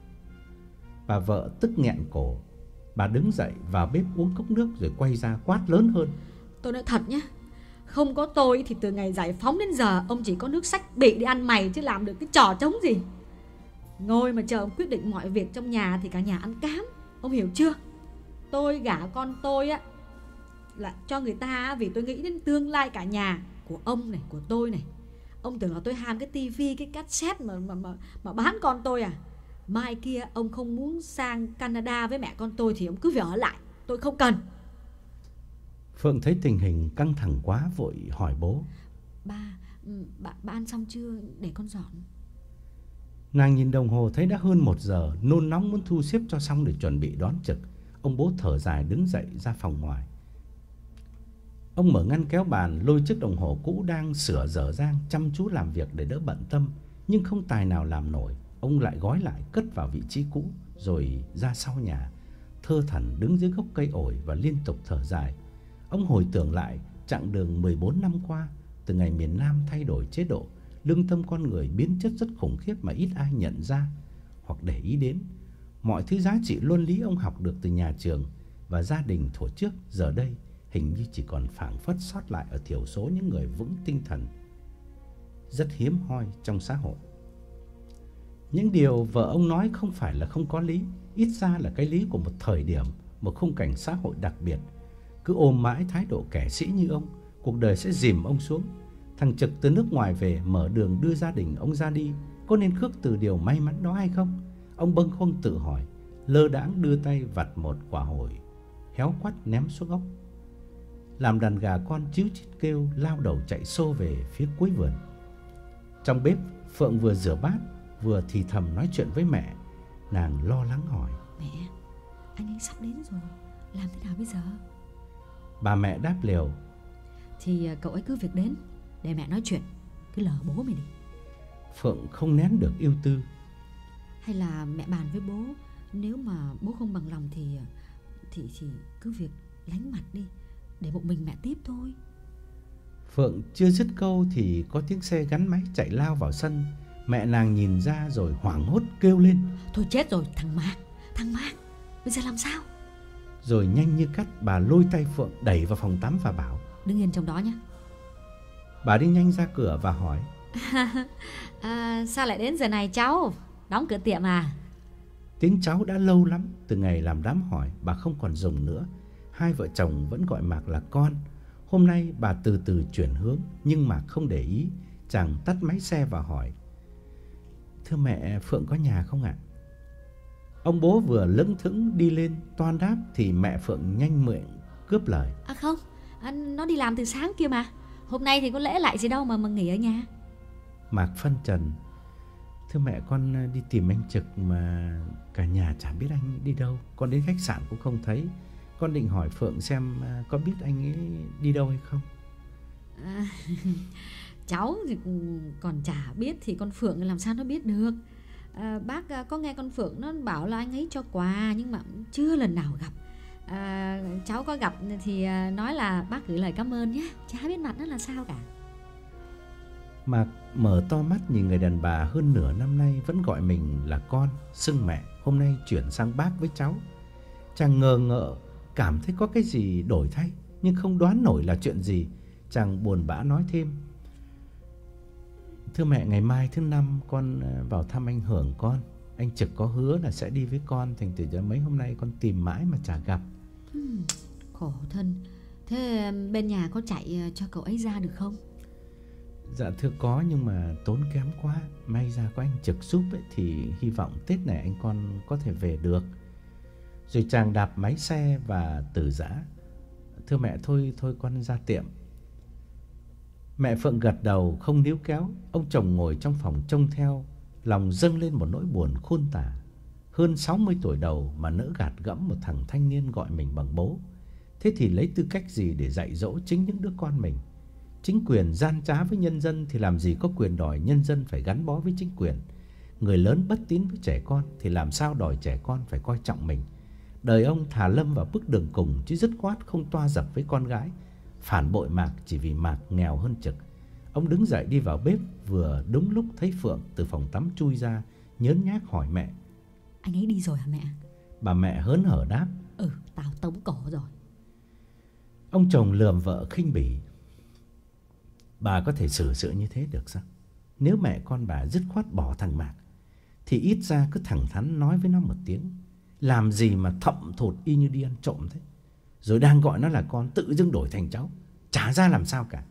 Bà vợ tức nghẹn cổ. Bà đứng dậy vào bếp uống cốc nước rồi quay ra quát lớn hơn. Tôi nói thật nhé, không có tôi thì từ ngày giải phóng đến giờ ông chỉ có nước sách bị đi ăn mày chứ làm được cái trò trống gì. Ngồi mà chờ ông quyết định mọi việc trong nhà thì cả nhà ăn cám. Ông hiểu chưa? Tôi gả con tôi á là cho người ta vì tôi nghĩ đến tương lai cả nhà, của ông này, của tôi này. Ông tưởng là tôi ham cái tivi, cái cassette mà, mà, mà, mà bán con tôi à? Mai kia ông không muốn sang Canada với mẹ con tôi thì ông cứ về ở lại, tôi không cần. Phượng thấy tình hình căng thẳng quá vội hỏi bố. Ba, ba, ba ăn xong chưa để con dọn? Nàng nhìn đồng hồ thấy đã hơn một giờ, nôn nóng muốn thu xếp cho xong để chuẩn bị đón Trực. Ông bố thở dài đứng dậy ra phòng ngoài. Ông mở ngăn kéo bàn, lôi chiếc đồng hồ cũ đang sửa dở dang, chăm chú làm việc để đỡ bận tâm, nhưng không tài nào làm nổi. Ông lại gói lại cất vào vị trí cũ, rồi ra sau nhà, thơ thẩn đứng dưới gốc cây ổi và liên tục thở dài. Ông hồi tưởng lại chặng đường mười bốn năm qua, từ ngày miền Nam thay đổi chế độ, lương tâm con người biến chất rất khủng khiếp mà ít ai nhận ra hoặc để ý đến. Mọi thứ giá trị luân lý ông học được từ nhà trường và gia đình thuở trước, giờ đây hình như chỉ còn phảng phất sót lại ở thiểu số những người vững tinh thần, rất hiếm hoi trong xã hội. Những điều vợ ông nói không phải là không có lý, ít ra là cái lý của một thời điểm, một khung cảnh xã hội đặc biệt. Cứ ôm mãi thái độ kẻ sĩ như ông, cuộc đời sẽ dìm ông xuống. Thằng Trực từ nước ngoài về mở đường đưa gia đình ông ra đi, có nên khước từ điều may mắn đó hay không? Ông bâng khuâng tự hỏi, lơ đãng đưa tay vặt một quả hồi héo quắt ném xuống ốc. Làm đàn gà con chíu chít kêu lao đầu chạy xô về phía cuối vườn. Trong bếp, Phượng vừa rửa bát vừa thì thầm nói chuyện với mẹ. Nàng lo lắng hỏi: Mẹ, anh ấy sắp đến rồi, làm thế nào bây giờ? Bà mẹ đáp lều: Thì cậu ấy cứ việc đến, để mẹ nói chuyện, cứ lờ bố mày đi. Phượng không nén được yêu tư. Hay là mẹ bàn với bố, nếu mà bố không bằng lòng thì Thì, thì cứ việc lánh mặt đi, để một mình mẹ tiếp thôi. Phượng chưa dứt câu thì có tiếng xe gắn máy chạy lao vào sân. Mẹ nàng nhìn ra rồi hoảng hốt kêu lên: Thôi chết rồi, thằng Mạc, thằng Mạc, bây giờ làm sao? Rồi nhanh như cắt bà lôi tay Phượng đẩy vào phòng tắm và bảo: Đứng yên trong đó nhé. Bà đi nhanh ra cửa và hỏi: à, Sao lại đến giờ này cháu? Đóng cửa tiệm à? Tiếng cháu đã lâu lắm, từ ngày làm đám hỏi bà không còn dùng nữa. Hai vợ chồng vẫn gọi Mạc là con. Hôm nay bà từ từ chuyển hướng, nhưng Mạc không để ý. Chàng tắt máy xe và hỏi: Thưa mẹ, Phượng có nhà không ạ? Ông bố vừa lững thững đi lên toan đáp thì mẹ Phượng nhanh miệng cướp lời: À không, à, nó đi làm từ sáng kia mà. Hôm nay thì có lẽ lại gì đâu mà mà nghỉ ở nhà. Mạc phân trần: Thưa mẹ, con đi tìm anh Trực mà cả nhà chả biết anh đi đâu. Con đến khách sạn cũng không thấy. Con định hỏi Phượng xem có biết anh ấy đi đâu hay không. à, Cháu thì còn chả biết thì con Phượng làm sao nó biết được. à, Bác có nghe con Phượng nó bảo là anh ấy cho quà, nhưng mà chưa lần nào gặp. à, Cháu có gặp thì nói là bác gửi lời cảm ơn nhé. Chả biết mặt nó là sao cả. Mạc mở to mắt nhìn người đàn bà hơn nửa năm nay vẫn gọi mình là con, xưng mẹ, hôm nay chuyển sang bác với cháu. Chàng ngờ ngợ, cảm thấy có cái gì đổi thay, nhưng không đoán nổi là chuyện gì. Chàng buồn bã nói thêm: Thưa mẹ, ngày mai thứ năm con vào thăm anh Hưởng con. Anh Trực có hứa là sẽ đi với con, thành thử cho mấy hôm nay con tìm mãi mà chả gặp. hmm, Khổ thân. Thế bên nhà có chạy cho cậu ấy ra được không? Dạ thưa có, nhưng mà tốn kém quá. May ra có anh Trực giúp ấy, thì hy vọng Tết này anh con có thể về được. Rồi chàng đạp máy xe và từ giã: Thưa mẹ, thôi thôi con ra tiệm. Mẹ Phượng gật đầu không níu kéo. Ông chồng ngồi trong phòng trông theo, lòng dâng lên một nỗi buồn khôn tả. Hơn sáu mươi tuổi đầu mà nỡ gạt gẫm một thằng thanh niên gọi mình bằng bố. Thế thì lấy tư cách gì để dạy dỗ chính những đứa con mình? Chính quyền gian trá với nhân dân thì làm gì có quyền đòi nhân dân phải gắn bó với chính quyền. Người lớn bất tín với trẻ con thì làm sao đòi trẻ con phải coi trọng mình. Đời ông thà lâm vào bước đường cùng chứ dứt khoát không toa dập với con gái, phản bội Mạc chỉ vì Mạc nghèo hơn Trực. Ông đứng dậy đi vào bếp, vừa đúng lúc thấy Phượng từ phòng tắm chui ra, nhớn nhác hỏi mẹ: Anh ấy đi rồi hả mẹ? Bà mẹ hớn hở đáp: Ừ, tao tống cổ rồi. Ông chồng lườm vợ khinh bỉ: Bà có thể xử sự như thế được sao? Nếu mẹ con bà dứt khoát bỏ thằng Mạc thì ít ra cứ thẳng thắn nói với nó một tiếng. Làm gì mà thậm thụt y như đi ăn trộm thế? Rồi đang gọi nó là con, tự dưng đổi thành cháu, chả ra làm sao cả.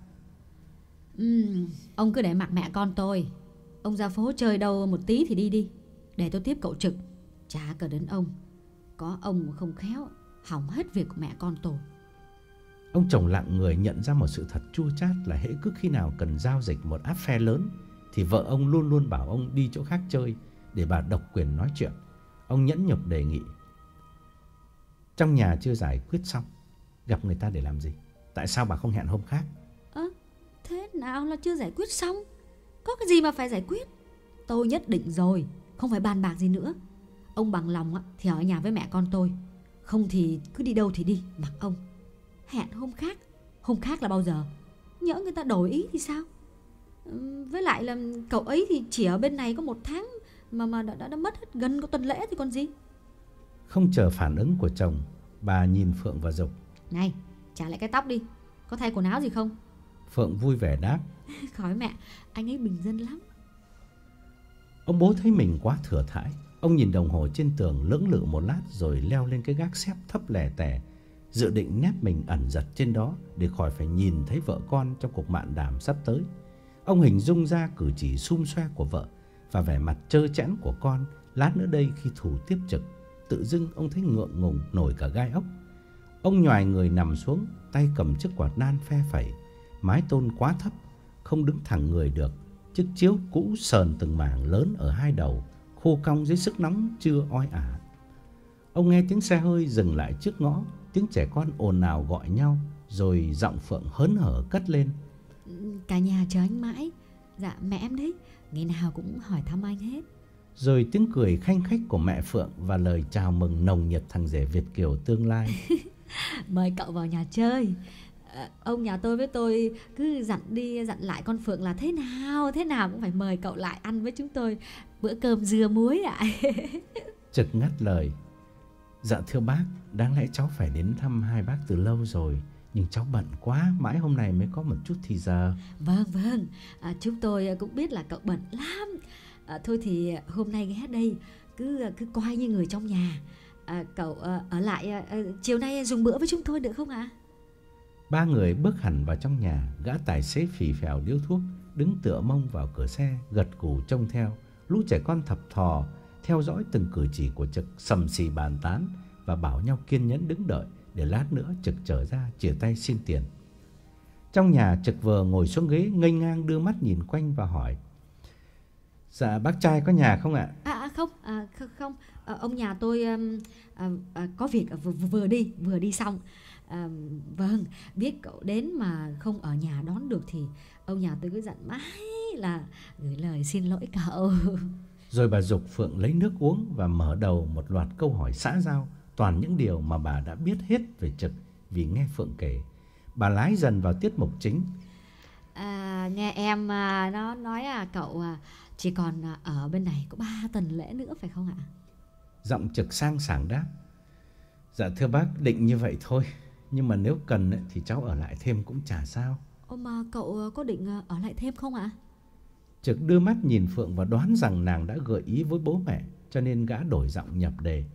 Ừ, ông cứ để mặc mẹ con tôi. Ông ra phố chơi đâu một tí thì đi đi, để tôi tiếp cậu Trực. Chả cần đến ông. Có ông mà không khéo, hỏng hết việc của mẹ con tôi. Ông chồng lặng người nhận ra một sự thật chua chát là hễ cứ khi nào cần giao dịch một áp phe lớn thì vợ ông luôn luôn bảo ông đi chỗ khác chơi để bà độc quyền nói chuyện. Ông nhẫn nhục đề nghị: Trong nhà chưa giải quyết xong, gặp người ta để làm gì? Tại sao bà không hẹn hôm khác? Ơ, à, thế nào là chưa giải quyết xong? Có cái gì mà phải giải quyết? Tôi nhất định rồi, không phải bàn bạc gì nữa. Ông bằng lòng thì ở nhà với mẹ con tôi, không thì cứ đi đâu thì đi, mặc ông. Hẹn hôm khác. Hôm khác là bao giờ? Nhỡ người ta đổi ý thì sao? Với lại là cậu ấy thì chỉ ở bên này có một tháng Mà mà đã, đã, đã mất hết gần có tuần lễ thì còn gì. Không chờ phản ứng của chồng, bà nhìn Phượng và dục: Này, trả lại cái tóc đi, có thay quần áo gì không? Phượng vui vẻ đáp: Khỏi mẹ, anh ấy bình dân lắm. Ông bố thấy mình quá thừa thãi. Ông nhìn đồng hồ trên tường lưỡng lự một lát rồi leo lên cái gác xếp thấp lè tè, dự định nép mình ẩn giật trên đó để khỏi phải nhìn thấy vợ con trong cuộc mạn đàm sắp tới. Ông hình dung ra cử chỉ xum xoe của vợ và vẻ mặt trơ trẽn của con lát nữa đây khi thủ tiếp Trực. Tự dưng ông thấy ngượng ngùng nổi cả gai ốc. Ông nhoài người nằm xuống, tay cầm chiếc quạt nan phe phẩy. Mái tôn quá thấp, không đứng thẳng người được. Chiếc chiếu cũ sờn từng mảng lớn ở hai đầu, khô cong dưới sức nóng chưa oi ả. Ông nghe tiếng xe hơi dừng lại trước ngõ, tiếng trẻ con ồn ào gọi nhau, rồi giọng Phượng hớn hở cất lên: Cả nhà chờ anh mãi. Dạ mẹ em đấy, ngày nào cũng hỏi thăm anh hết. Rồi tiếng cười khanh khách của mẹ Phượng và lời chào mừng nồng nhiệt thằng rể Việt kiều tương lai. Mời cậu vào nhà chơi. à, Ông nhà tôi với tôi cứ dặn đi dặn lại con Phượng là thế nào Thế nào cũng phải mời cậu lại ăn với chúng tôi bữa cơm dưa muối ạ. Trực ngắt lời: Dạ thưa bác, đáng lẽ cháu phải đến thăm hai bác từ lâu rồi, nhưng cháu bận quá, mãi hôm nay mới có một chút thì giờ. Vâng vâng, à, chúng tôi cũng biết là cậu bận lắm. à, Thôi thì hôm nay ghé đây, cứ cứ coi như người trong nhà. à, Cậu à, ở lại à, chiều nay dùng bữa với chúng tôi được không ạ? À? Ba người bước hẳn vào trong nhà. Gã tài xế phì phèo điếu thuốc đứng tựa mông vào cửa xe, gật gù trông theo. Lũ trẻ con thập thò theo dõi từng cử chỉ của Trực, sầm xì bàn tán và bảo nhau kiên nhẫn đứng đợi để lát nữa Trực trở ra chìa tay xin tiền. Trong nhà, Trực vừa ngồi xuống ghế nghênh ngang đưa mắt nhìn quanh và hỏi: Dạ bác trai có nhà không ạ? À, à không, à, không, không. À, ông nhà tôi à, à, có việc vừa, vừa đi vừa đi xong. à, Vâng, biết cậu đến mà không ở nhà đón được thì ông nhà tôi cứ dặn mãi là gửi lời xin lỗi cậu. Rồi bà giục Phượng lấy nước uống và mở đầu một loạt câu hỏi xã giao, toàn những điều mà bà đã biết hết về Trực vì nghe Phượng kể. Bà lái dần vào tiết mục chính. à, Nghe em à, nó nói à cậu à, chỉ còn à, ở bên này có ba tuần lễ nữa phải không ạ? Giọng Trực sang sảng đáp: Dạ thưa bác, định như vậy thôi, nhưng mà nếu cần ấy, thì cháu ở lại thêm cũng chả sao. Ồ, mà cậu có định ở lại thêm không ạ? Trực đưa mắt nhìn Phượng và đoán rằng nàng đã gợi ý với bố mẹ, cho nên gã đổi giọng nhập đề: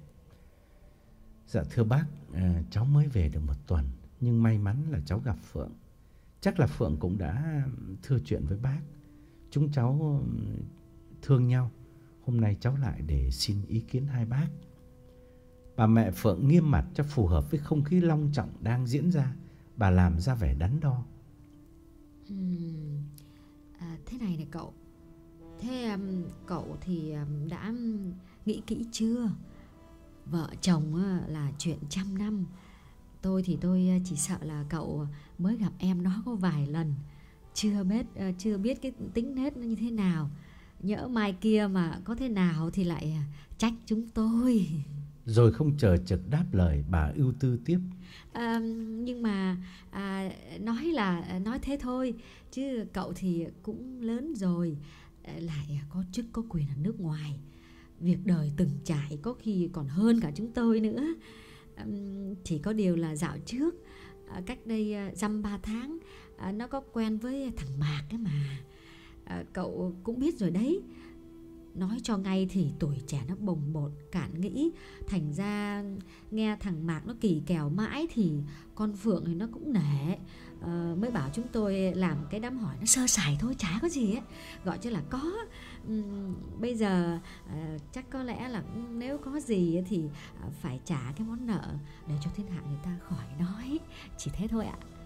Dạ thưa bác, à, cháu mới về được một tuần, nhưng may mắn là cháu gặp Phượng. Chắc là Phượng cũng đã thưa chuyện với bác. Chúng cháu thương nhau. Hôm nay cháu lại để xin ý kiến hai bác. Bà mẹ Phượng nghiêm mặt cho phù hợp với không khí long trọng đang diễn ra. Bà làm ra vẻ đắn đo: Ừm, à, thế này này cậu. Thế um, cậu thì um, đã um, nghĩ kỹ chưa? Vợ chồng uh, là chuyện trăm năm. Tôi thì tôi uh, chỉ sợ là cậu mới gặp em nó có vài lần, chưa biết uh, chưa biết cái tính nết nó như thế nào. Nhỡ mai kia mà có thế nào thì lại uh, trách chúng tôi. Rồi không chờ Trực đáp lời, bà ưu tư tiếp. À, nhưng mà à, nói là nói thế thôi, chứ cậu thì cũng lớn rồi, lại có chức có quyền ở nước ngoài, việc đời từng trải có khi còn hơn cả chúng tôi nữa. À, chỉ có điều là dạo trước, à, cách đây dăm ba tháng, à, nó có quen với thằng Mạc ấy mà. À, cậu cũng biết rồi đấy. Nói cho ngay thì tuổi trẻ nó bồng bột cạn nghĩ, thành ra nghe thằng Mạc nó kỳ kèo mãi thì con Phượng thì nó cũng nể, ờ, mới bảo chúng tôi làm cái đám hỏi nó sơ sài thôi, chả có gì ấy, gọi cho là có. uhm, Bây giờ uh, chắc có lẽ là nếu có gì thì uh, phải trả cái món nợ để cho thiên hạ người ta khỏi nói, chỉ thế thôi ạ.